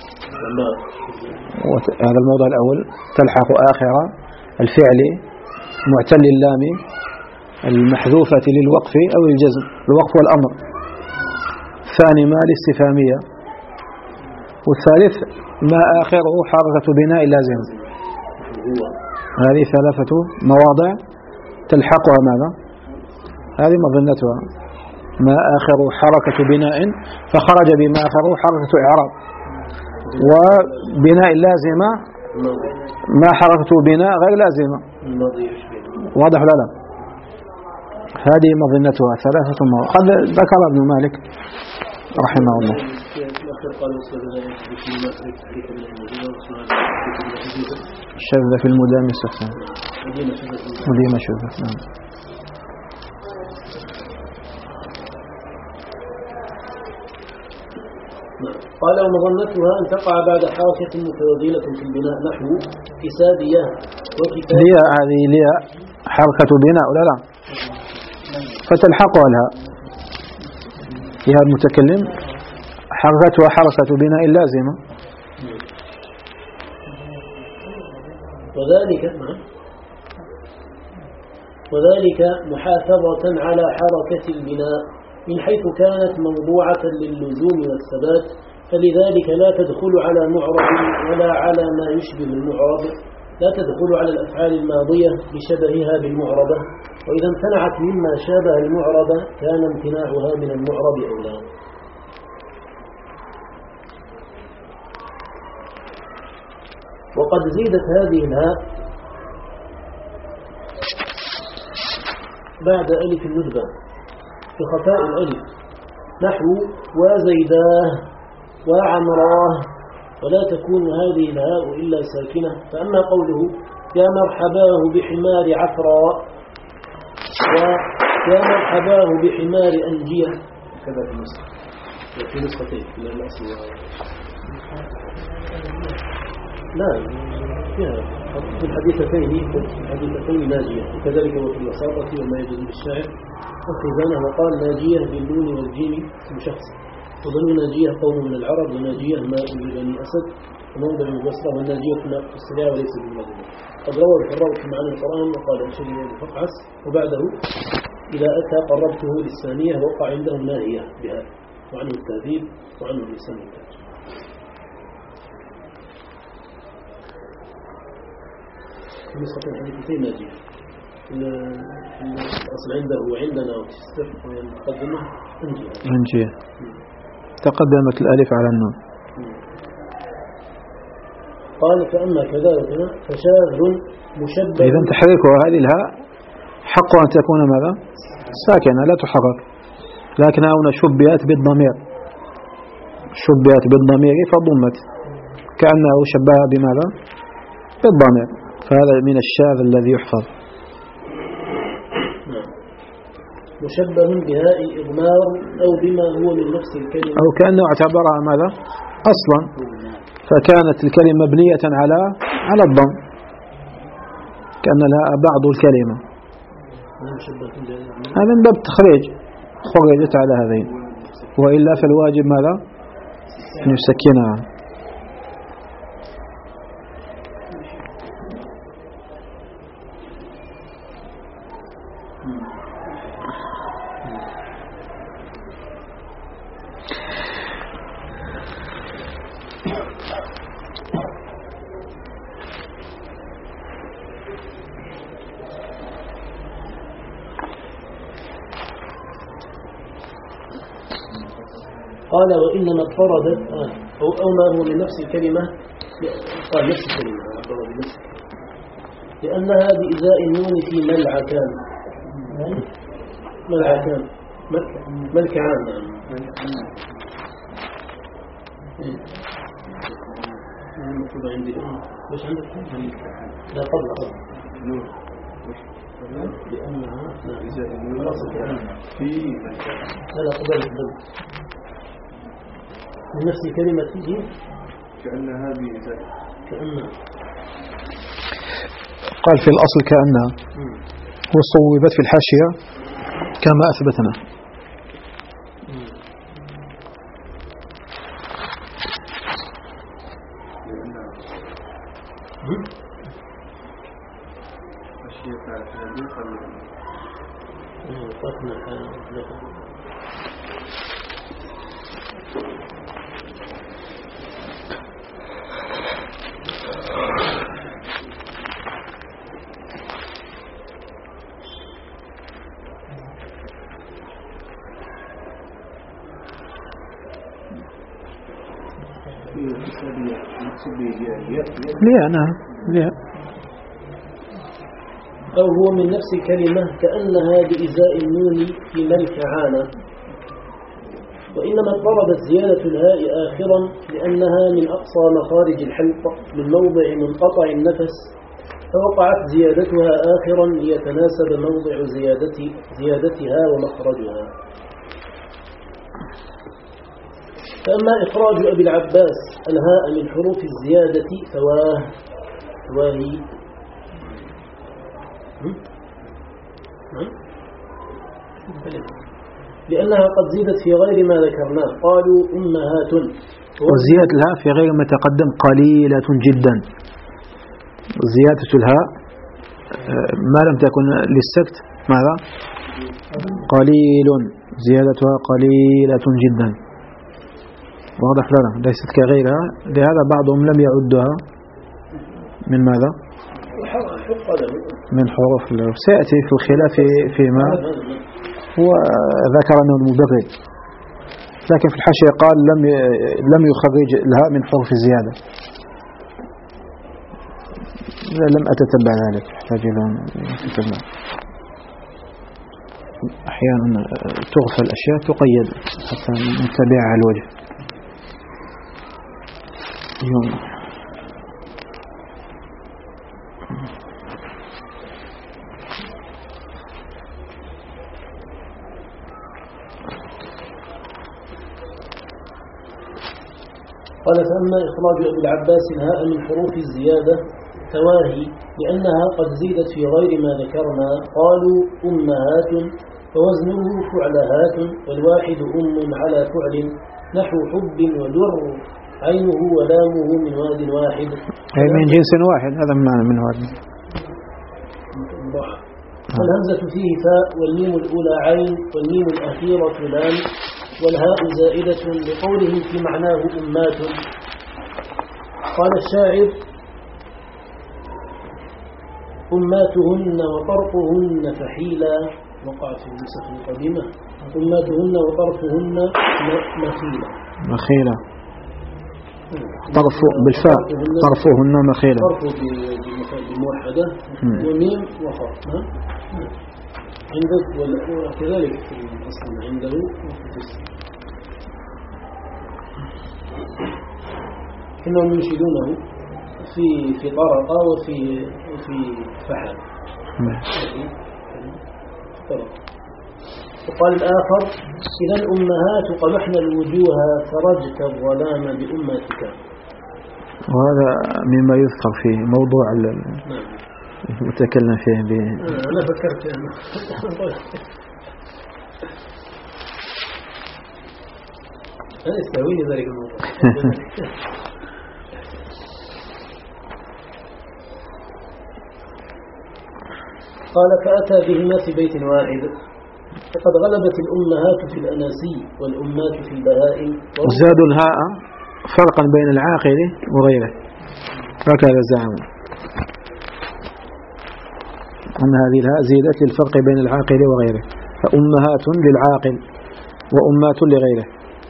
هذا الموضع الأول تلحق آخر الفعل معتل اللام المحذوفة للوقف أو الجزم، الوقف والأمر. ثاني ما الاستفهامية. والثالث ما آخره حركة بناء لازم. هذه ثلاثة مواضع تلحقها ماذا؟ هذه مظنتها ما آخره حركة بناء فخرج بما آخره حركة إعراب، وبناء لازمة ما حركة بناء غير لازمة. واضح ولا لا؟ هذه مظنتها ثلاثة مواضع قد ذكر ابن مالك رحمه الله. الشذ في المدام السكن مديمة شذ. نعم. قال ومظنتها أن تقع بعد حركة متوازنة في البناء نحو كسادية وكتاب. ليا هذه ليا حركة بناء ولا لا؟ فتلحقها لها فيها المتكلم حركتها حركة بناء لازمة. وذلك وذلك محافظة على حركة البناء من حيث كانت موضوعة للزوم والثبات، فلذلك لا تدخل على معرب ولا على ما يشبه المعرب، لا تدخل على الأفعال الماضية بشبهها بالمعربة، وإذا امتنعت مما شابه المعربة كان امتناعها من المعرب أولى. وقد زيدت هذه الهاء بعد ألف الندبة بخفاء الألف نحو وزيداه وعمراه، ولا تكون هذه الهاء إلا ساكنة. فأما قوله يا مرحباه بحمار عفراء ويا مرحباه بحمار أنجية كذا في نسخة في نسختين من الأصل. لا في الحديثتين الحديثتين ناجية، وكذلك وفي الوساطة وما يجوز بالشاعر وخزانه وقال ناجية بالنون والجيم مشخص، وبنو ناجية قوم من العرب، وناجية ماء لبني أسد، وموضع البصرة، والناجية في السريع وليس بالمدينة. قد روى الحراء في معاني القرآن وقال أشهد بفقعس، وبعده إذا أتى قربته للثانية وقع عندهم ناهية بها، وعنه التهذيب وعنه اللسان التهذيب. نسخة الحديثين ناجية. الأصل عنده وعندنا وتستر ويقدمه أنجية. أنجية تقدمت الألف على النون. قال فأما كذا وكذا فشاذ مشبه. إذا تحريكها هذه الهاء حق أن تكون ماذا؟ ساكنة لا تحرك، لكنها هنا شبهت بالضمير، شبهت بالضمير فضمت كأنه شبهها بماذا؟ بالضمير، فهذا من الشاذ الذي يحفظ. مشبه بهاء الإضمار أو بما هو من نفس الكلمة، أو كأنه اعتبرها ماذا؟ أصلا، فكانت الكلمة مبنية على على الضم، كأن لها بعض الكلمة. هذا من باب التخريج، خرجت على هذين، وإلا فالواجب ماذا؟ أن يسكنها. قال وإنما اضطردت آه. أو, أو ما هو من نفس الكلمة، قال نفس الكلمة بنفس لأنها بإزاء النون في ملعكان. ملعكان ملكعان مكتوب عندي. ليش عندك؟ لا قبل قبل لأنها في لا قبل الضد من نفس كلمة تيجي كأنها بإزاء كأنها قال في الأصل كأنها وصوبت في الحاشية كما أثبتنا. ليه أنا ليه أو هو من نفس الكلمة كأنها بإزاء النون في ملك عانى، وإنما اضطردت زيادة الهاء آخرا لأنها من أقصى مخارج الحلق من موضع منقطع النفس، فوقعت زيادتها آخرا ليتناسب موضع زيادة زيادتها ومخرجها. فأما إخراج أبي العباس الهاء من حروف الزيادة فواه واهي لأنها قد زيدت في غير ما ذكرناه. قالوا أمهات، وزيادة الهاء في غير ما تقدم قليلة جدا. زيادة الهاء ما لم تكن للسكت ماذا؟ قليل، زيادتها قليلة جدا. واضح لنا ليست كغيرها، لهذا بعضهم لم يعدها من ماذا؟ من حروف. سيأتي في الخلاف فيما هو ذكر أنه المبرد، لكن في الحاشية قال لم لم يخرج الهاء من حروف الزيادة. لم أتتبع ذلك، أحتاج إلى أن أتتبع. أحيانا تغفل الأشياء تقيد حتى نتبعها الوجه. يوم قال فأما إخراج أبي العباس الهاء من حروف الزيادة تواهي لأنها قد زيدت في غير ما ذكرنا. قالوا أمهات فوزنه فعلهات، والواحد أم على فعل نحو حب ودر عينه ولامه من واد واحد، أي من جنس واحد. هذا معنى من واد. والهمزة فيه فاء، والميم الأولى عين، والميم الأخيرة لام، والهاء زائدة لقوله في معناه أمات. قال الشاعر أماتهن وطرفهن فحيلا، وقعت في النسخ القديمة أماتهن وطرفهن مخيلا. مخيلا طرف بالفاء، طرفهن مخيلا. طرف بموحدة وميم وخاء عندك وكذلك في الأصل عنده إنهم ينشدونه في في طرقة وفي وفي فحل. وقال الآخر إذا الأمهات قبحن الوجوه فرجت الظلام بأمتك. وهذا مما يذكر في موضوع المتكلم فيه ب... أنا فكرت يعني. أنا استهويني ذلك الموضوع. قال فأتى بهما في بيت واحد، فقد غلبت الأمهات في الأناسي والأمات في البهائم. وزادوا الهاء فرقا بين العاقل وغيره، هكذا زعموا أن هذه الهاء زيدت للفرق بين العاقل وغيره، فأمهات للعاقل وأمات لغيره.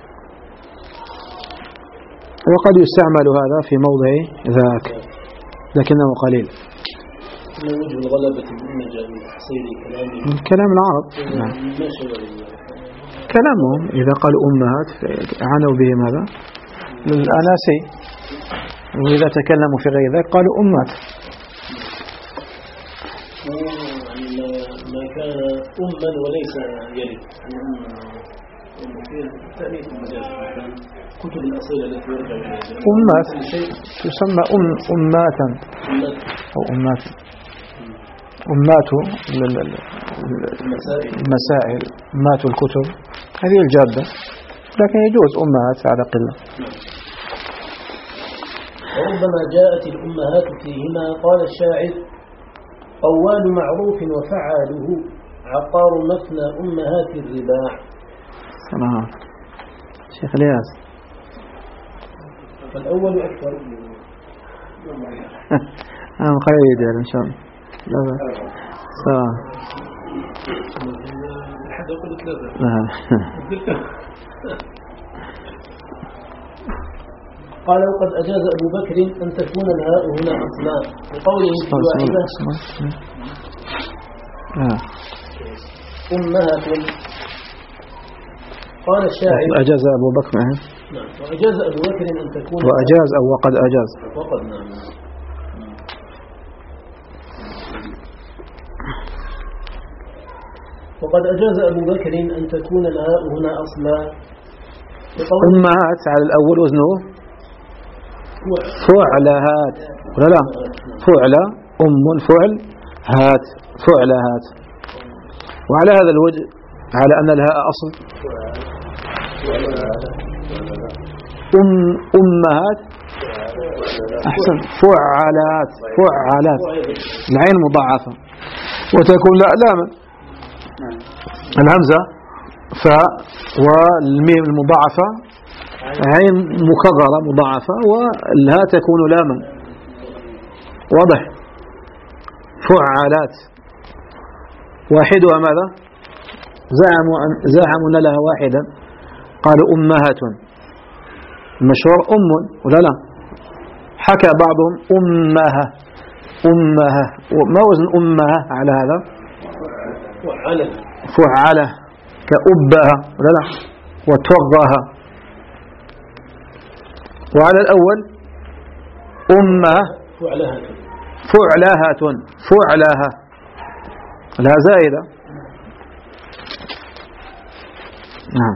وقد يستعمل هذا في موضع ذاك لكنه قليل. ما وجه الغلبة من جاء من تحصيل كلامه؟ كلام العرب. نعم. كلامهم إذا قالوا أمهات عنوا به ماذا؟ الأناسي، وإذا تكلموا في غير ذلك قالوا أمات. يعني أما وليس يلد تأليف المجاز كتب الأصيلة التي يرجع إليها أمات تسمى أم أماتا أو أمات أمات المسائل أمات الكتب هذه الجادة لكن يجوز أمهات على قلة. وربما جاءت الأمهات فيهما قال الشاعر قوال معروف وفعاله عقار مثنى أمهات الرباع. سلام شيخ الياس. فالأول أكثر أنا مقيد يعني إن شاء الله. لا لا سلام حد يقول ثلاثة. قال وقد أجاز أبو بكر أن تكون الهاء هنا أصلا بقوله في واحدة أمهات. قال الشاعر أجاز أبو بكر نعم وأجاز أبو بكر أن تكون وأجاز أو وقد أجاز وقد نعم. وقد أجاز أبو بكر أن تكون الهاء هنا أصلا أمهات على الأول وزنه فعلهات ولا لا فعل أم فعل هات فعلهات. وعلى هذا الوجه على أن الهاء أصل أم أمهات أحسن فعلات فعلات العين مضاعفة وتكون لا لاما الهمزة فاء والميم المضاعفة عين مكررة مضاعفة والها تكون لاما واضح. فعلات واحدها ماذا زعموا أن زعموا أن لها واحدا قالوا أمهات المشهور أم ولا لا حكى بعضهم أمها أمها ما وزن أمها على هذا فعله كأبها ولا لا وتوغها. وعلى الأول أمها فعلها فعلها لا زائدة نعم.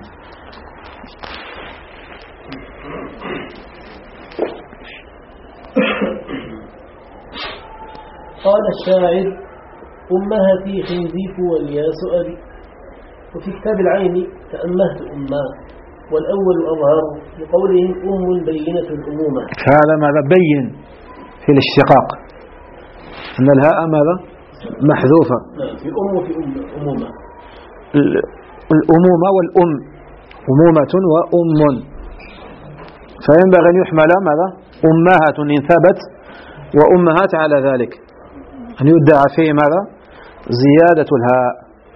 قال الشاعر أمهاتي خنزيف والياس أبي. وفي كتاب العين تأمهت أمها والأول أظهر بقولهم أم بينة الأمومة. هذا ماذا بين في الاشتقاق أن الهاء ماذا محذوفة في أم وفي أم أمومة الأمومة والأم أمومة وأم فينبغي أن يحمل ماذا أمهات إن ثبت وأمهات على ذلك أن يدعى فيه ماذا زيادة الهاء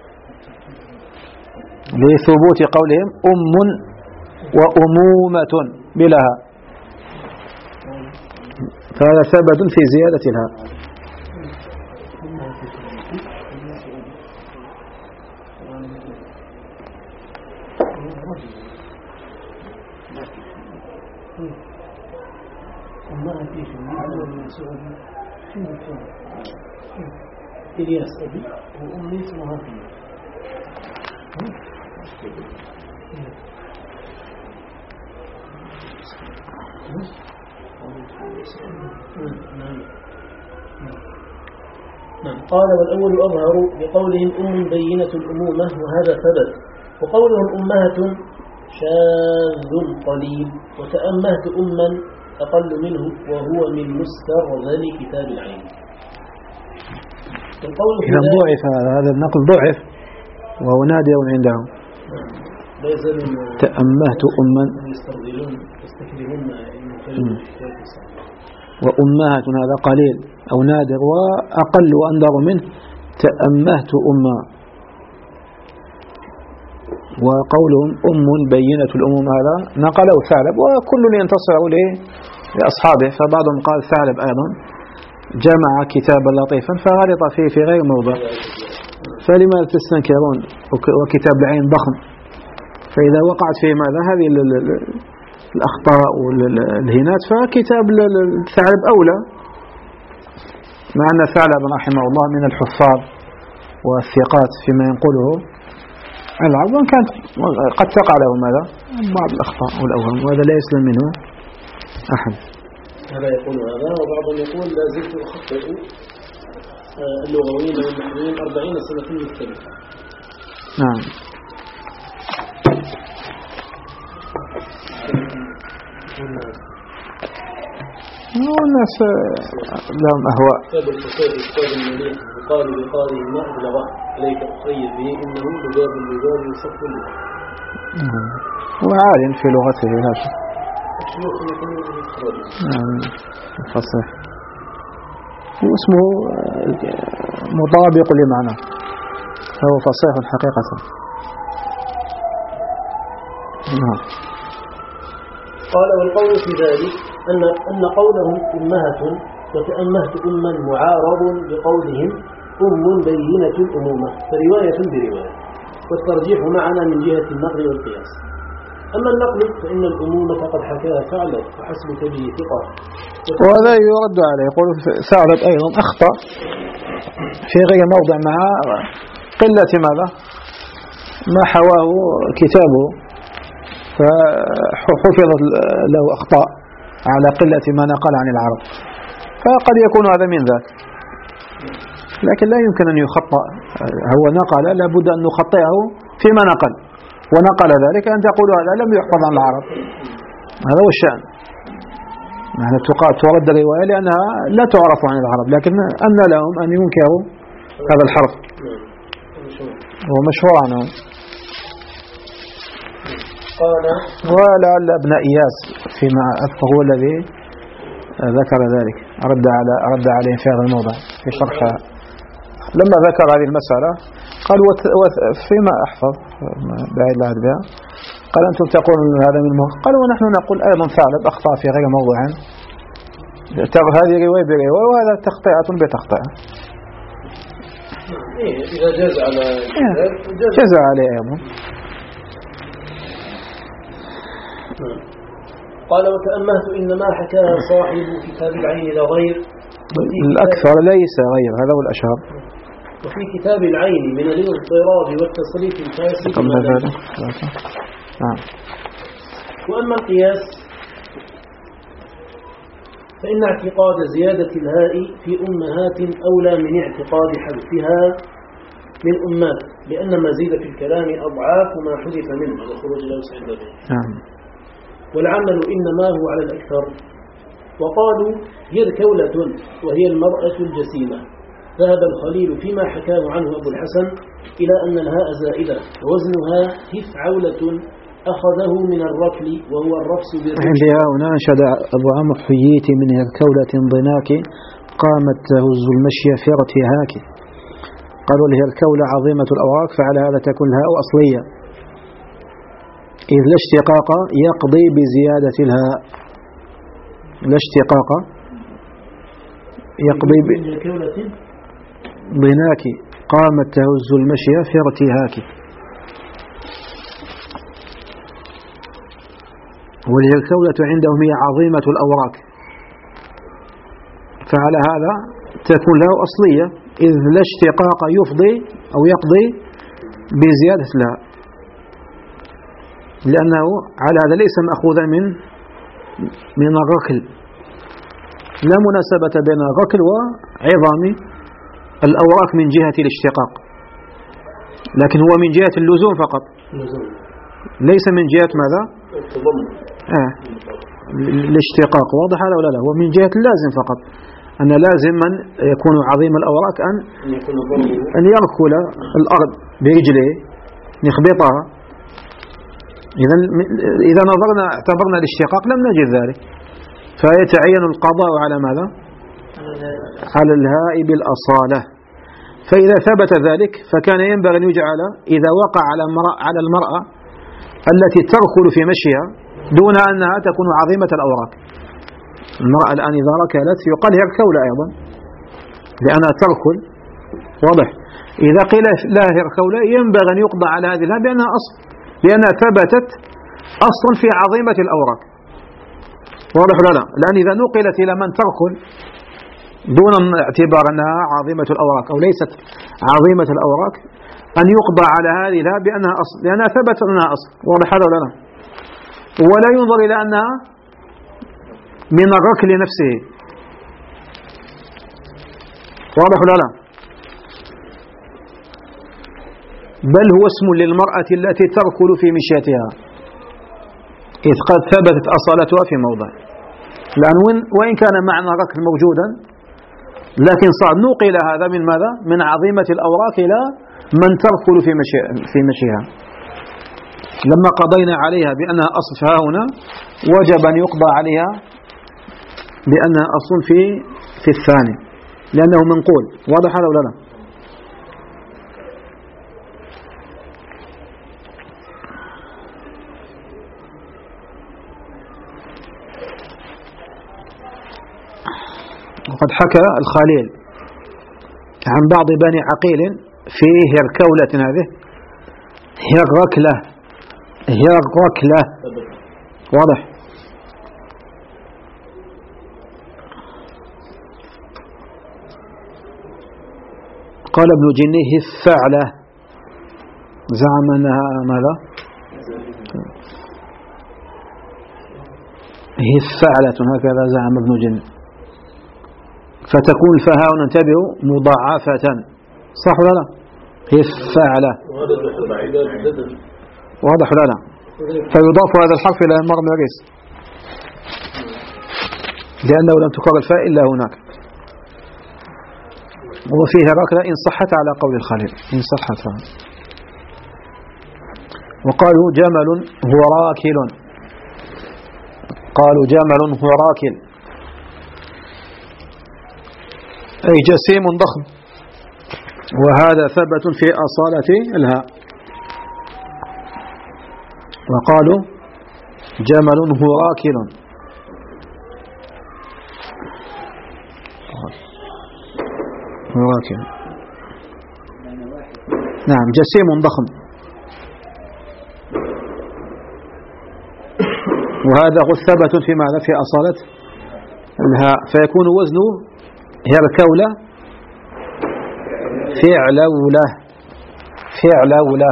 لثبوت قولهم أم وأمومة بلها فهذا ثبت في زيادة الهاء. إلياس أبي وأمي اسمها فيه. نعم. قال والأول أظهر بقولهم أم بينة الأمومة وهذا ثبت. وقولهم أمهة شاذ قليل وتأمهت أما أقل منه وهو من مسترذل كتاب العين. إذا ضعف هذا النقل ضعف وهو نادر عندهم. تأمهت أما وأمهات هذا قليل أو نادر وأقل وأندر منه تأمهت أما. وقولهم أم بينة الأموم هذا نقله ثعلب وكل ينتصر لأصحابه فبعضهم قال ثعلب أيضا جمع كتابا لطيفا فغلط فيه في غير موضع فلماذا تستنكرون وكتاب العين ضخم فإذا وقعت فيه ماذا هذه الأخطاء والهينات فكتاب الثعلب أولى مع أن ثعلب رحمه الله من الحفاظ والثقات فيما ينقله العرب، وإن كانت قد تقع له ماذا بعض الأخطاء والأوهام، وهذا لا يسلم منه أحد. هذا يقول هذا، وبعضهم يقول لا زلت أخطئ اللغويين والنحويين أربعين سنة مختلفة. نعم. والناس لهم أهواء. كتاب الفساد كتاب المليح وقال بقاله ما أبلغه عليك أخير به إنه لباب اللباب يصف اللغة. وعال في لغته لا شك. الشيوخ يكونون بالإفراد. نعم فصيح، واسمه مطابق لمعنى، فهو فصيح حقيقة. نعم. قال والقول في ذلك أن أن قولهم أمهة وتأمهت أما معارض بقولهم أم بينة الأمومة، فرواية برواية، والترجيح معنا من جهة النقل والقياس. أما النقل فإن الأمومة قد حكاها ثعلب وحسبك به ثقة، وهذا يرد عليه، يقول ثعلب أيضا أخطأ في غير موضع مع قلة ماذا ما حواه كتابه، فحفظت له أخطاء على قلة ما نقل عن العرب، فقد يكون هذا من ذاك، لكن لا يمكن أن يخطأ. هو نقل لابد أن نخطئه فيما نقل، ونقل ذلك أن تقول هذا لم يحفظ عن العرب، هذا هو الشأن. يعني ترد الرواية لأنها لا تعرف عن العرب، لكن أن لهم أن ينكروا هذا الحرف، هو مشهور عنهم. ولعل ابن إياس فيما أذكر هو الذي ذكر ذلك، رد على رد عليه في هذا الموضع في شرح لما ذكر هذه المسألة، قال فيما أحفظ بعيد العهد بها، قال أنتم تقولون هذا من مه، قال ونحن نقول أيضا ثعلب أخطأ في غير موضع، هذه رواية برواية وهذا تخطئة بتخطئة. إذا جاز على جاز عليه أيضا. قال وتأمهت إنما حكاها صاحب كتاب العين لا غير، الأكثر ليس غير، هذا هو الأشهر. وفي كتاب العين من الاضطراب والتصريف الفاسد. نعم. وأما القياس فإن اعتقاد زيادة الهاء في أمهات أولى من اعتقاد حذفها من أمات، لأن مزيد في الكلام أضعاف ما حذف منه على خروج الأوسع البابي. نعم. والعمل إنما هو على الأكثر. وقالوا هي الكولة وهي المرأة الجسيمة. ذهب الخليل فيما حكاه عنه أبو الحسن إلى أن الهاء زائدة ووزنها هفعولة أخذه من الرفل وهو الرفس بالرفس. عندها هنا أنشد أبو عمرو حييتي من الكولة ضناك قامت تهز المشي في ارتهاك. قالوا لها الكولة عظيمة الأوراق، فعلى هذا تكون الهاء أصلية، إذ لا اشتقاق يقضي بزيادة الهاء، لا اشتقاق يقضي ضناك قامت تهز المشي في ارتهاك. وهي الكولة عندهم هي عظيمة الأوراق، فعلى هذا تكون له أصلية، إذ لا اشتقاق يفضي أو يقضي بزيادة الهاء، لأنه على هذا ليس مأخوذا من من الركل، لا مناسبة بين الركل وعظام الأوراق من جهة الاشتقاق، لكن هو من جهة اللزوم فقط، ليس من جهة ماذا؟ آه. الاشتقاق واضح هذا ولا لا؟ هو من جهة اللازم فقط، أن لازم من يكون عظيم الأوراق أن أن يركل الأرض برجله يخبطها. إذا إذا نظرنا اعتبرنا الاشتقاق لم نجد ذلك، فيتعين القضاء على ماذا؟ على الهاء بالأصالة. فإذا ثبت ذلك فكان ينبغي أن يجعل إذا وقع على المرأة, على المرأة التي تركل في مشيها دون أنها تكون عظيمة الأوراق. المرأة الآن إذا ركلت يقال هي الكولة أيضا لأنها تركل، واضح. إذا قيل لا هي الكولة ينبغي أن يقضى على هذه الهاء بأنها أصل، لأنها ثبتت أصلا في عظيمة الأوراق، واضح ولا لا؟ لأن إذا نقلت إلى من تركل دون اعتبار أنها عظيمة الأوراق أو ليست عظيمة الأوراق، أن يقضى على هذه الهاء بأنها أصل، لأنها ثبت أنها أصل. واضح هذا ولا لا؟ ولا ينظر إلى أنها من الركل نفسه. واضح ولا لا؟ بل هو اسم للمرأة التي تركل في مشيتها، إذ قد ثبتت أصالتها في موضع. لأن وإن كان معنى ركل موجودا، لكن صار نقل هذا من ماذا؟ من عظيمة الأوراق إلى من تركل في مشي في مشيها. لما قضينا عليها بأنها أصل فها هنا وجب أن يقضى عليها بأنها أصل في في الثاني، لأنه منقول. واضح هذا ولا لا؟ وقد حكى الخليل عن بعض بني عقيل في هركولة، هذه هركلة هركلة. واضح؟ قال ابن جنيه الثعلة، زعم أنها ماذا؟ هي الثعلة، هكذا زعم ابن جنيه. فتكون الفاء هنا انتبهوا مضاعفة، صح ولا لا؟ هي الثعلة. واضح ولا لا؟ فيضاف هذا الحرف إلى مرمريس لأنه لم تكرر الفاء إلا هناك. وفيها ركلة إن صحت على قول الخليل، إن صحت. وقالوا جمل هو راكل، قالوا جمل هو راكل أي جسيم ضخم، وهذا ثبت في أصالة الهاء. وقالوا جمل هو راكل، هو راكل، نعم جسيم ضخم، وهذا ثبت في ماذا؟ في أصالة الهاء، فيكون وزنه هركولة فعلولة فعلولة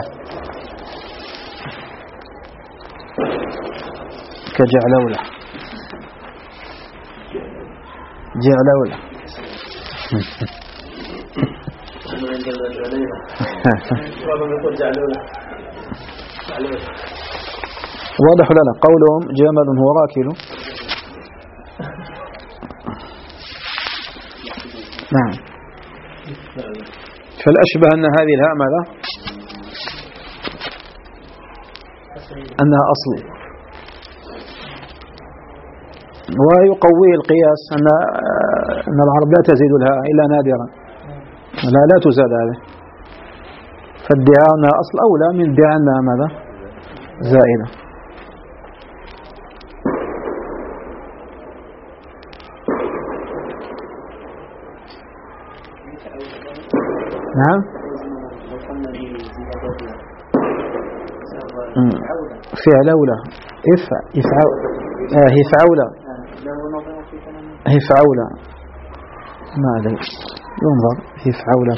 كجعلولة جعلولة. واضح لنا قولهم جمل هو راكل. نعم. فالأشبه أن هذه الهاء ماذا؟ أنها أصلي. ويقوي القياس أن أن العرب لا تزيد الهاء إلا نادرا، لا لا تزاد هذه، فادعاء أنها أصل أولى من ادعاء أنها ماذا؟ زائدة. نعم. فعلولة إفع إفع آه هي فعولة هي فعولة ما أدري ينظر هي فعولة.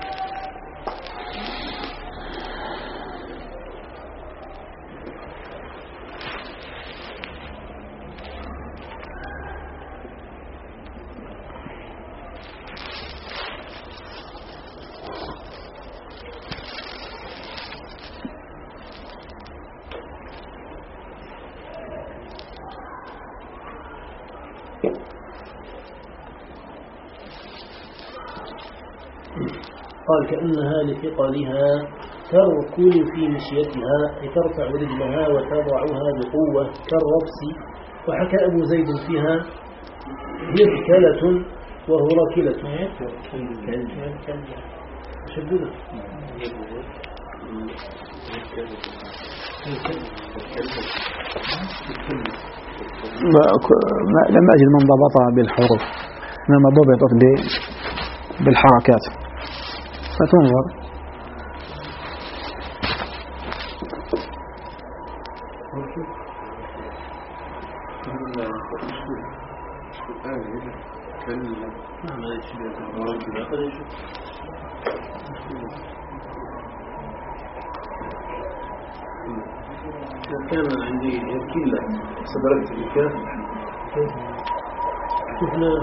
قال كأنها لثقلها تركل في مشيتها، أي ترفع رجلها وتضعها بقوة كالربس. وحكى أبو زيد فيها هركلة وهو راكلة شددة. لم أجد من ضبطها بالحروف، إنما ضبطت بالحركات، فتنظر. نعم هذا الشيء مركب هذا يشوف كان عندي كلة صدرت الكاف شفنا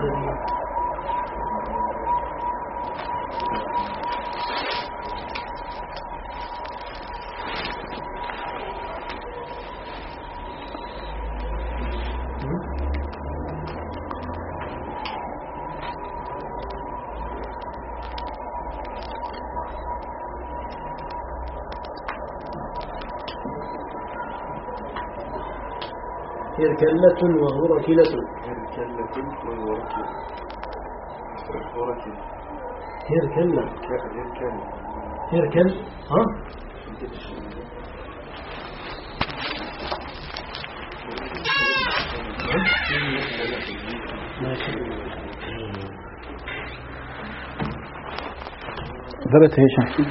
هركلة وهركلة هركلة هركل ها ضربت هشام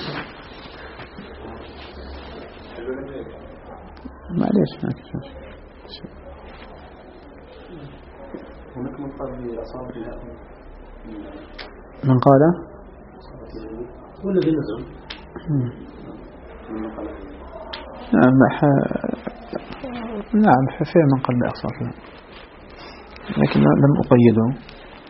معليش معليش هناك من قال لي أصابع من قال ولا ذي نزل نعم ح... نعم في من قال بأصابع لكن لم أقيده.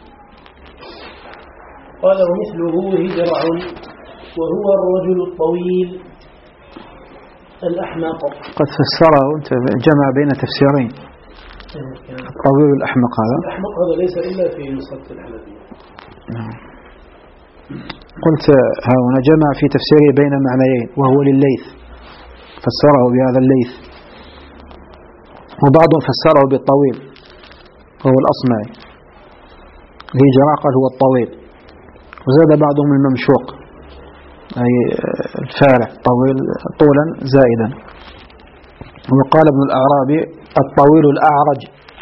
قال ومثله هجرع وهو الرجل الطويل الأحمق. قد فسره أنت جمع بين تفسيرين الطويل والأحمق. هذا الأحمق هذا ليس إلا في نسخة الحنفية. نعم. قلت ها هنا جمع في تفسيره بين معنيين وهو للليث فسره بهذا الليث وبعضهم فسره بالطويل وهو الأصمعي هجرع قال هو الطويل وزاد بعضهم الممشوق أي الفارع طويل طولا زائدا. وقال ابن الأعرابي الطويل الأعرج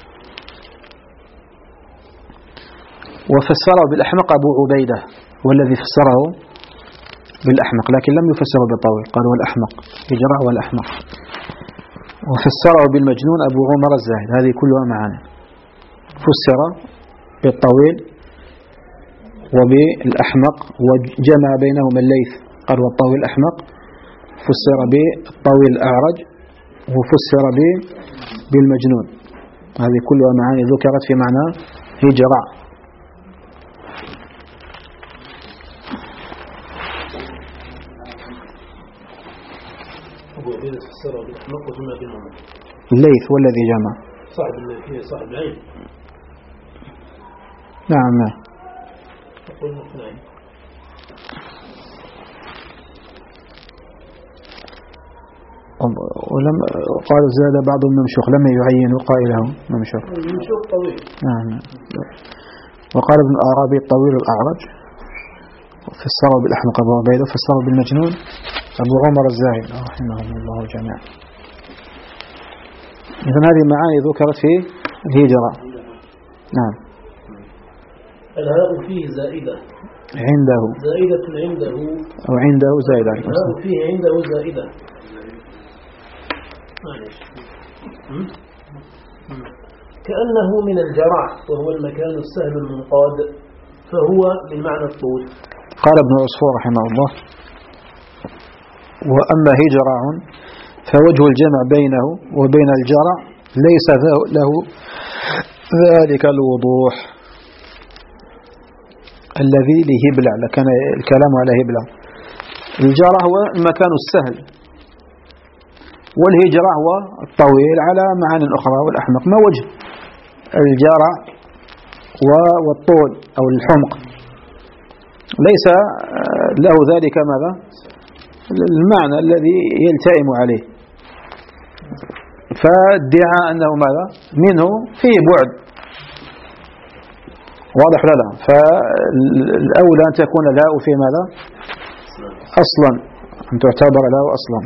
وفسره بالأحمق أبو عبيدة والذي فسره بالأحمق لكن لم يفسره بالطويل قال هو الأحمق هجرع والأحمق. وفسره بالمجنون أبو عمر الزاهد. هذه كلها معاني فسر بالطويل وبالأحمق وجمع بينهما الليث قال هو الطويل الأحمق فسر بالطويل الأعرج وفسر بالمجنون. هذه كلها معاني ذكرت في معنى هجرع. أبو عبيدة فسره بالأحمق وجمع بينهما الليث والذي جمع صاحب صاحب العين. نعم نعم قلنا اثنين. ولم قال زاد بعض الممشوق لم يعين قائله ممشوق الممشوق طويل. نعم. وقال ابن الأعرابي الطويل الأعرج فسره بالأحمق أبو عبيدة فسره بالمجنون أبو عمر الزاهد رحمهم الله جميعا. إذن هذه معاني ذكرت في الهجرة. نعم. الهاء فيه زائدة عنده زائدة عنده أو عنده زائدة. الهاء فيه عنده زائدة معلش كأنه من الجرع وهو المكان السهل المنقاد فهو من معنى الطول. قال ابن عصفور رحمه الله وأما هجرع فوجه الجمع بينه وبين الجرع ليس له ذلك الوضوح الذي لهبلع لكان الكلام على هبلع. الجرع هو المكان السهل والهجرع هو الطويل على معاني أخرى. والأحمق ما وجه الجرع والطول أو الحمق ليس له ذلك ماذا المعنى الذي يلتئم عليه فادعى أنه ماذا منه فيه بعد واضح لا لا. فالأولى أن تكون لاء في ماذا أصلا أن تعتبر لاء أصلا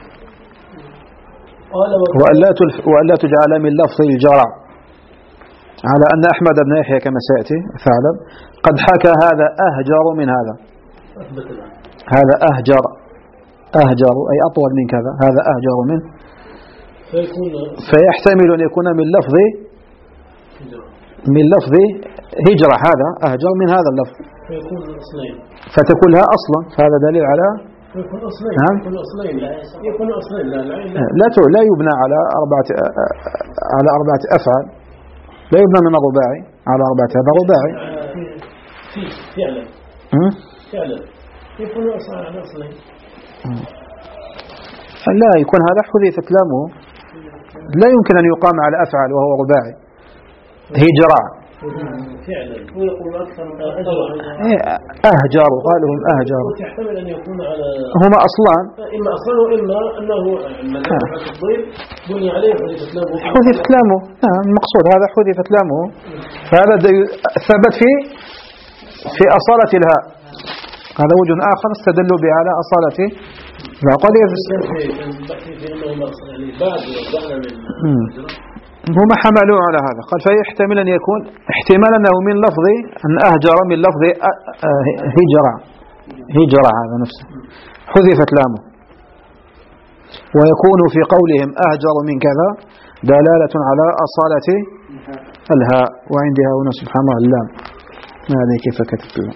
وألا تجعل من لفظ الجرع على أن أحمد بن يحيى كما سيأتي ثعلب قد حكى هذا أهجر من هذا هذا أهجر أهجر أي أطول من كذا هذا أهجر منه فيحتمل أن يكون من لفظ من لفظ هجرة هذا أهجر من هذا اللفظ فيكون أصلين فتكون لها أصلا، فهذا دليل على يكون أصلين نعم يكون أصلين لا يكون أصلين لا لا لا لا يبنى على أربعة على أربعة أفعال، لا يبنى من الرباعي على أربعة، هذا رباعي في فعلا فعلا يكون أصلا على أصلين لا يكون هذا حذفت لامه، لا يمكن أن يقام على أفعال وهو رباعي هجرة فعلا ويقول أكثر أهجر قالوا هم أهجر وتحتمل أن يكون على هما أصلان إما أصلا وإما أنه مدار التفضيل بني عليه حذفت لامه حذفت لامه نعم المقصود هذا حذفت لامه، فهذا ثبت في في أصالة الهاء، هذا وجه آخر استدلوا به على أصالة لا قال هم حملوا على هذا، قال فيحتمل أن يكون احتمال أنه من لفظ أن أهجر من لفظ هجرة هجرة هذا نفسه حذفت لامه، ويكون في قولهم أهجر من كذا دلالة على أصالة الهاء، وعندها هنا سبحان الله اللام ما هذه كيف كتبت له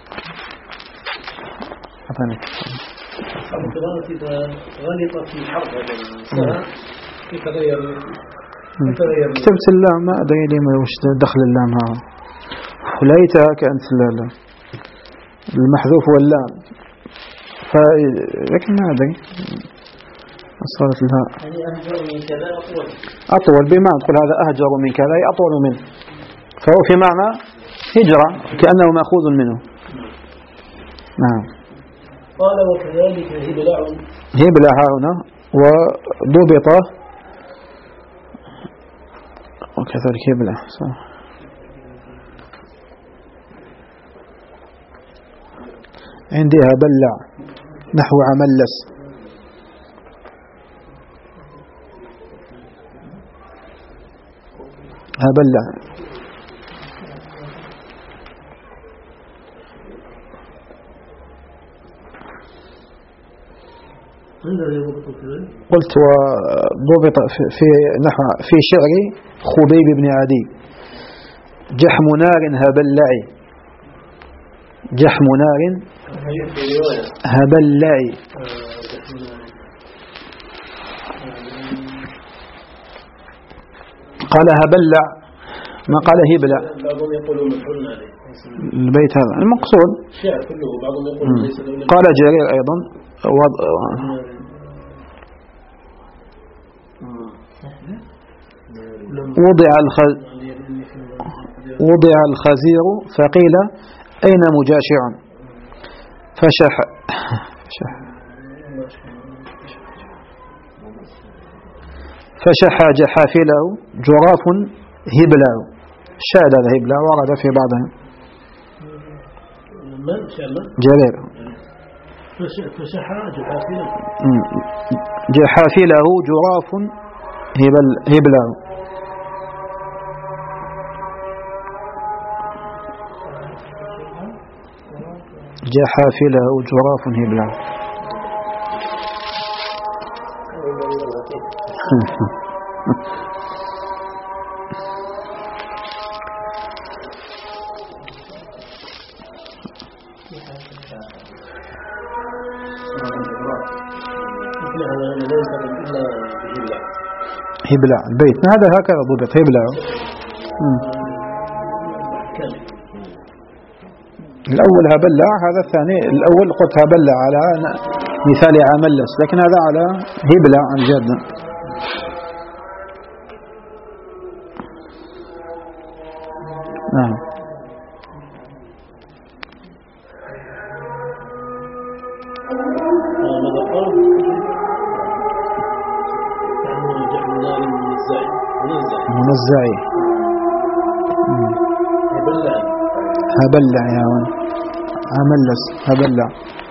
القراءة إذا غلط في حرف هذا يتغير يتغير كتبت اللام ما أدري لي ما وش دخل اللام هذا وليتها كأنت المحذوف واللام ف لكن ما أدري أصلت الهاء يعني أهجر من كذا أطول أطول بما تقول هذا أهجر من كذا أطول منه، فهو في معنى هجرة كأنه مأخوذ منه. نعم قال وكذلك هبلع هبلع هنا وضبط وكذلك هبلع عندها بلع نحو عملس هبلع قلت وضبط في نحو في شعر خبيب بن عدي جحم نار هبلعي جحم نار هبلعي قال هبلع ما قال هبلع بعضهم يقولون مفعول عليه البيت هذا المقصود شعر كله بعضهم يقولون ليس دولة قال جرير أيضا وضع وضع الخز وضع الخزير فقيل أين مجاشع فشح فشح جحافله جراف هبلا شاد هذا هبلا ورد في بعضهم جرير فشح جحافله جحافله جراف هبل هبلا جحافله جراف هبلا هبلع البيت هذا هكذا ضبط هبلع الأول هبلع هذا الثاني الأول قلت هبلع على مثال عملس لكن هذا على هبلع عن جد نعم منزعي هبلع هبلع يا ون عملس هبلع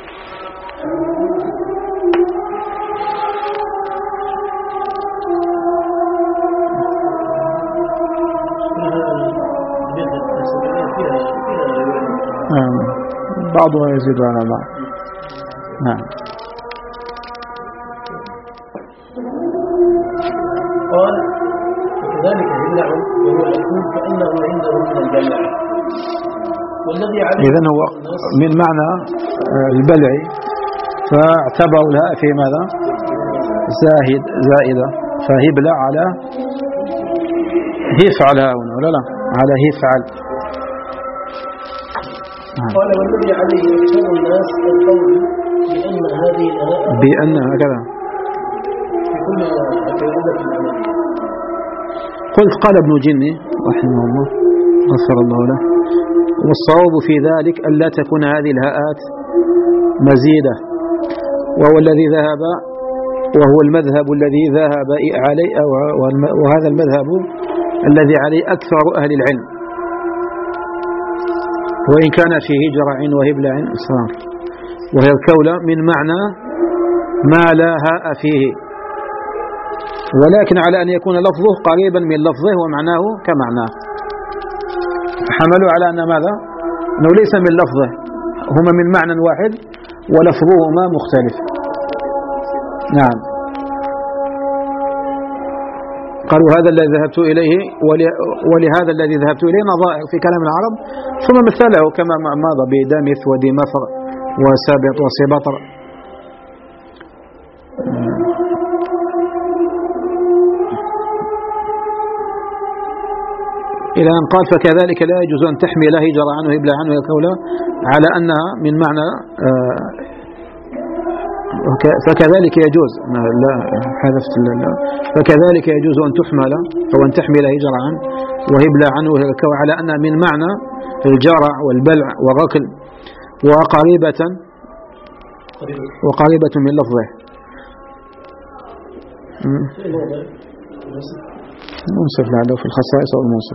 نعم بعضها يزيد على بعض نعم قال وكذلك يمنع وهو يكون كأنه عنده من البلع والذي عليه إذن هو من معنى البلع، فاعتبروا لها في ماذا؟ زاهد زائدة، فهبلع على هيفعل هنا ولا لا؟ على هيفعل. قال والذي عليه أكثر الناس القول بأن هذه الآية بأن هكذا بكل العلة العملية. قلت قال ابن جني رحمه الله غفر الله له: والصواب في ذلك ألا تكون هذه الهاءات مزيدة، وهو الذي ذهب وهو المذهب الذي ذهب عليه، وهذا المذهب الذي عليه أكثر أهل العلم، وإن كان فيه جرع وهبلع إصرار، وهي الكولة من معنى ما لا هاء فيه، ولكن على أن يكون لفظه قريبا من لفظه ومعناه كمعناه. حملوا على أن ماذا؟ أنه ليس من لفظه، هما من معنى واحد ولفظهما مختلف. نعم. قالوا هذا الذي ذهبت إليه ولهذا الذي ذهبت إليه نظائر في كلام العرب، ثم مثله كما ماذا بدمث ودمثر وسابط وسبطر. إلى أن قال: فكذلك لا يجوز أن تحمل هجر عنه هبل عنه الكولة على أنها من معنى فكذلك يجوز لا حذفت لا فكذلك يجوز أن تحمل أو أن تحمل هجر عنه وهبل عنه الكولة على أنها من معنى الجرع والبلع والركل وقريبة وقريبة من لفظه. منصف لعله في الخصائص أو المنصف.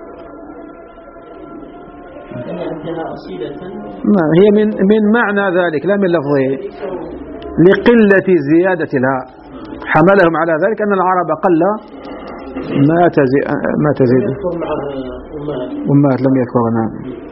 ما هي من من معنى ذلك لا من لفظه، لقلة زيادة الهاء حملهم على ذلك أن العرب قل ما تزيد ما تزيد أمهات لم يذكرنا.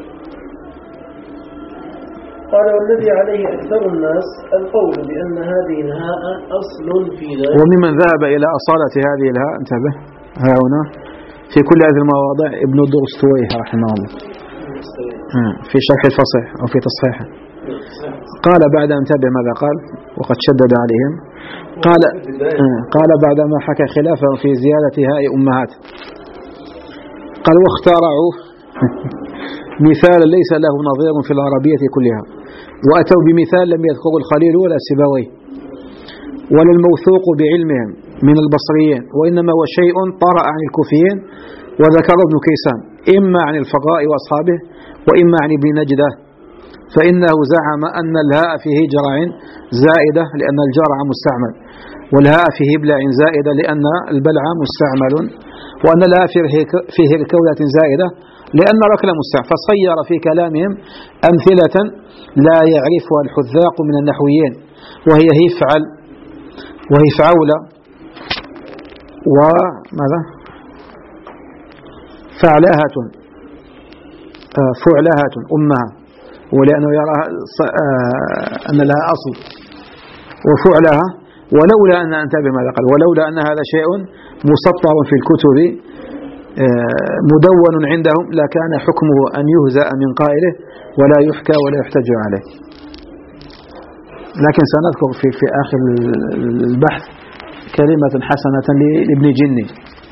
قال: والذي عليه أكثر الناس القول بأن هذه الهاء أصل في ذلك. وممن ذهب إلى أصالة هذه الهاء، انتبه ها هنا في كل هذه المواضع ابن الدرستويه رحمه الله في شرح الفصيح أو في تصحيحه، قال بعد أن انتبه ماذا قال وقد شدد عليهم، قال قال بعدما حكى خلافه في زيادة هاء أمهات، قال: واخترعوا مثالا ليس له نظير في العربية كلها، وأتوا بمثال لم يذكره الخليل ولا السبوي ولا الموثوق بعلمهم من البصريين، وإنما هو شيء طرأ عن الكوفيين وذكره ابن كيسان إما عن الفقاء وأصحابه وإما عن ابن نجدة، فإنه زعم أن الهاء فيه جرع زائدة لأن الجرع مستعمل، والهاء فيه بلع زائدة لأن البلع مستعمل، وأن الهاء فيه الكولة زائدة لأن ركل مستعمل، فصير في كلامهم أمثلة لا يعرفها الحذاق من النحويين، وهي هيفعل وهيفعول وماذا فعلهة فعلهة أمها، ولأنه يرى أن لها أصل، وفعلها ولولا أن انتبه ماذا قال ولولا أن هذا شيء مسطر في الكتب مدون عندهم لكان حكمه أن يهزأ من قائله ولا يحكى ولا يحتج عليه. لكن سنذكر في في آخر البحث كلمة حسنة لابن جني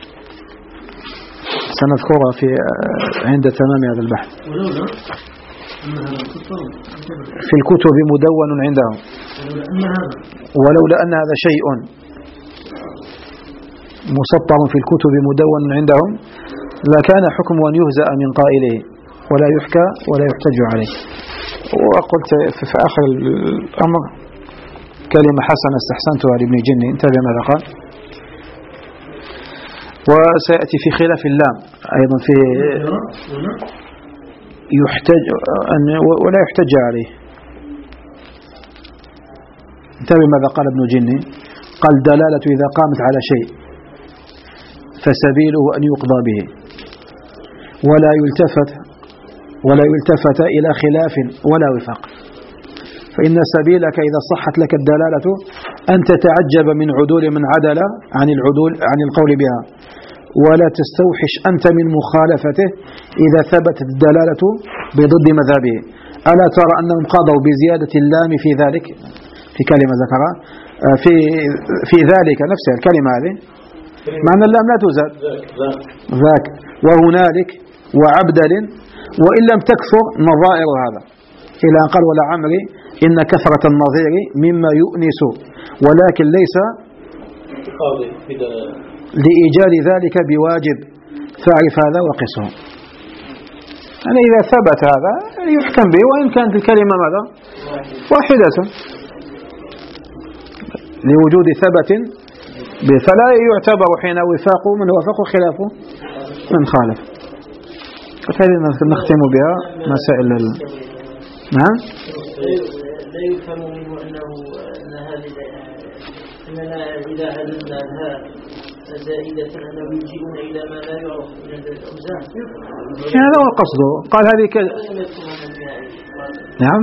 سنذكرها في عند تمام هذا البحث. في الكتب مدون عندهم ولولا أن هذا شيء مسطر في الكتب مدون عندهم لكان حكم أن يهزأ من قائله ولا يحكى ولا يحتج عليه. وقلت في آخر الأمر كلمة حسنة استحسنتها لابن جني، انتبه ماذا قال. وسيأتي في خلاف اللام أيضا في يحتج أن ولا يحتج عليه. انتبه ماذا قال ابن جني، قال: دلالة إذا قامت على شيء فسبيله أن يقضى به ولا يلتفت ولا يلتفت إلى خلاف ولا وفاق، فإن سبيلك إذا صحت لك الدلالة أن تتعجب من عدول من عدل عن العدول عن القول بها، ولا تستوحش أنت من مخالفته إذا ثبتت الدلالة بضد مذهبه. ألا ترى أنهم قضوا بزيادة اللام في ذلك، في كلمة ذكرها في في ذلك نفسها الكلمة هذه، معنى اللام لا تزاد ذاك وهنالك وعبدل، وإن لم تكثر نظائر هذا، إلى أن قال ولا عمري إن كثرة النظير مما يؤنس، ولكن ليس لإيجاد ذلك بواجب، فاعرف هذا وقسه. يعني إذا ثبت هذا يحكم به، وإن كانت الكلمة ماذا واحدة لوجود ثبت، فلا يعتبر حين وفاق من وافق خلافه من خالف. هذه نختم بها مسائل ال... نعم. لا يفهم منه أنه أن هذه أننا إذا عددنا الهاء زائدة أنه يجيبون إلى ما لا يعرف من الأوزان. هذا هو القصد. قال هذه ك... نعم.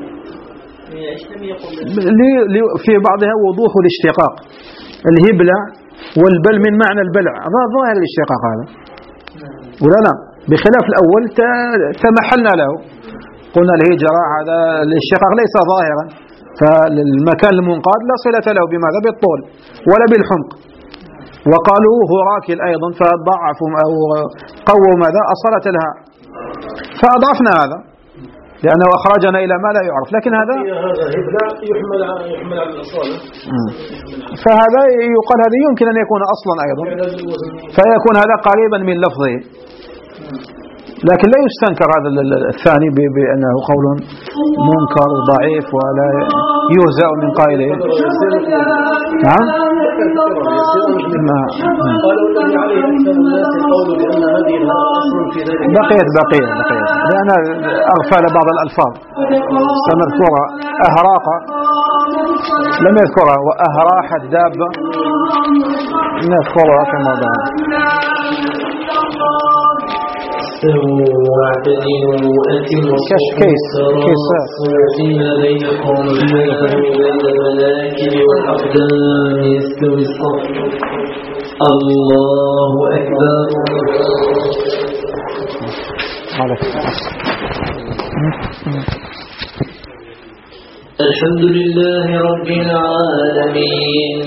في بعضها وضوح الاشتقاق، الهبلة والبل من معنى البلع، ظاهر الاشتقاق هذا ولا لا؟ بخلاف الأول تمحلنا له، قلنا الهجرة هذا الاشتقاق ليس ظاهرا، فالمكان المنقاد لا صلة له بماذا؟ بالطول ولا بالحمق. وقالوا هو راكل أيضا، فضعفوا أو قووا ماذا؟ أصلة لها، فأضعفنا هذا لأنه أخرجنا إلى ما لا يعرف. لكن هذا يحمل يحمل على الأصالة، فهذا يقال هذا يمكن أن يكون أصلا أيضا، فيكون هذا قريبا من لفظه، لكن لا يستنكر هذا الثاني بأنه قول منكر ضعيف ولا يهزأ من قائله. نعم. بقيت بقية بقية لأن أغفل بعض الألفاظ سنذكر أهراق لم يذكرها، وأهراحت دابة نذكرها في موضوع. كش كيس كيسات فيما بينكم بين المناكب والأقدام يستوي الصف. الله أكبر. الحمد لله رب العالمين.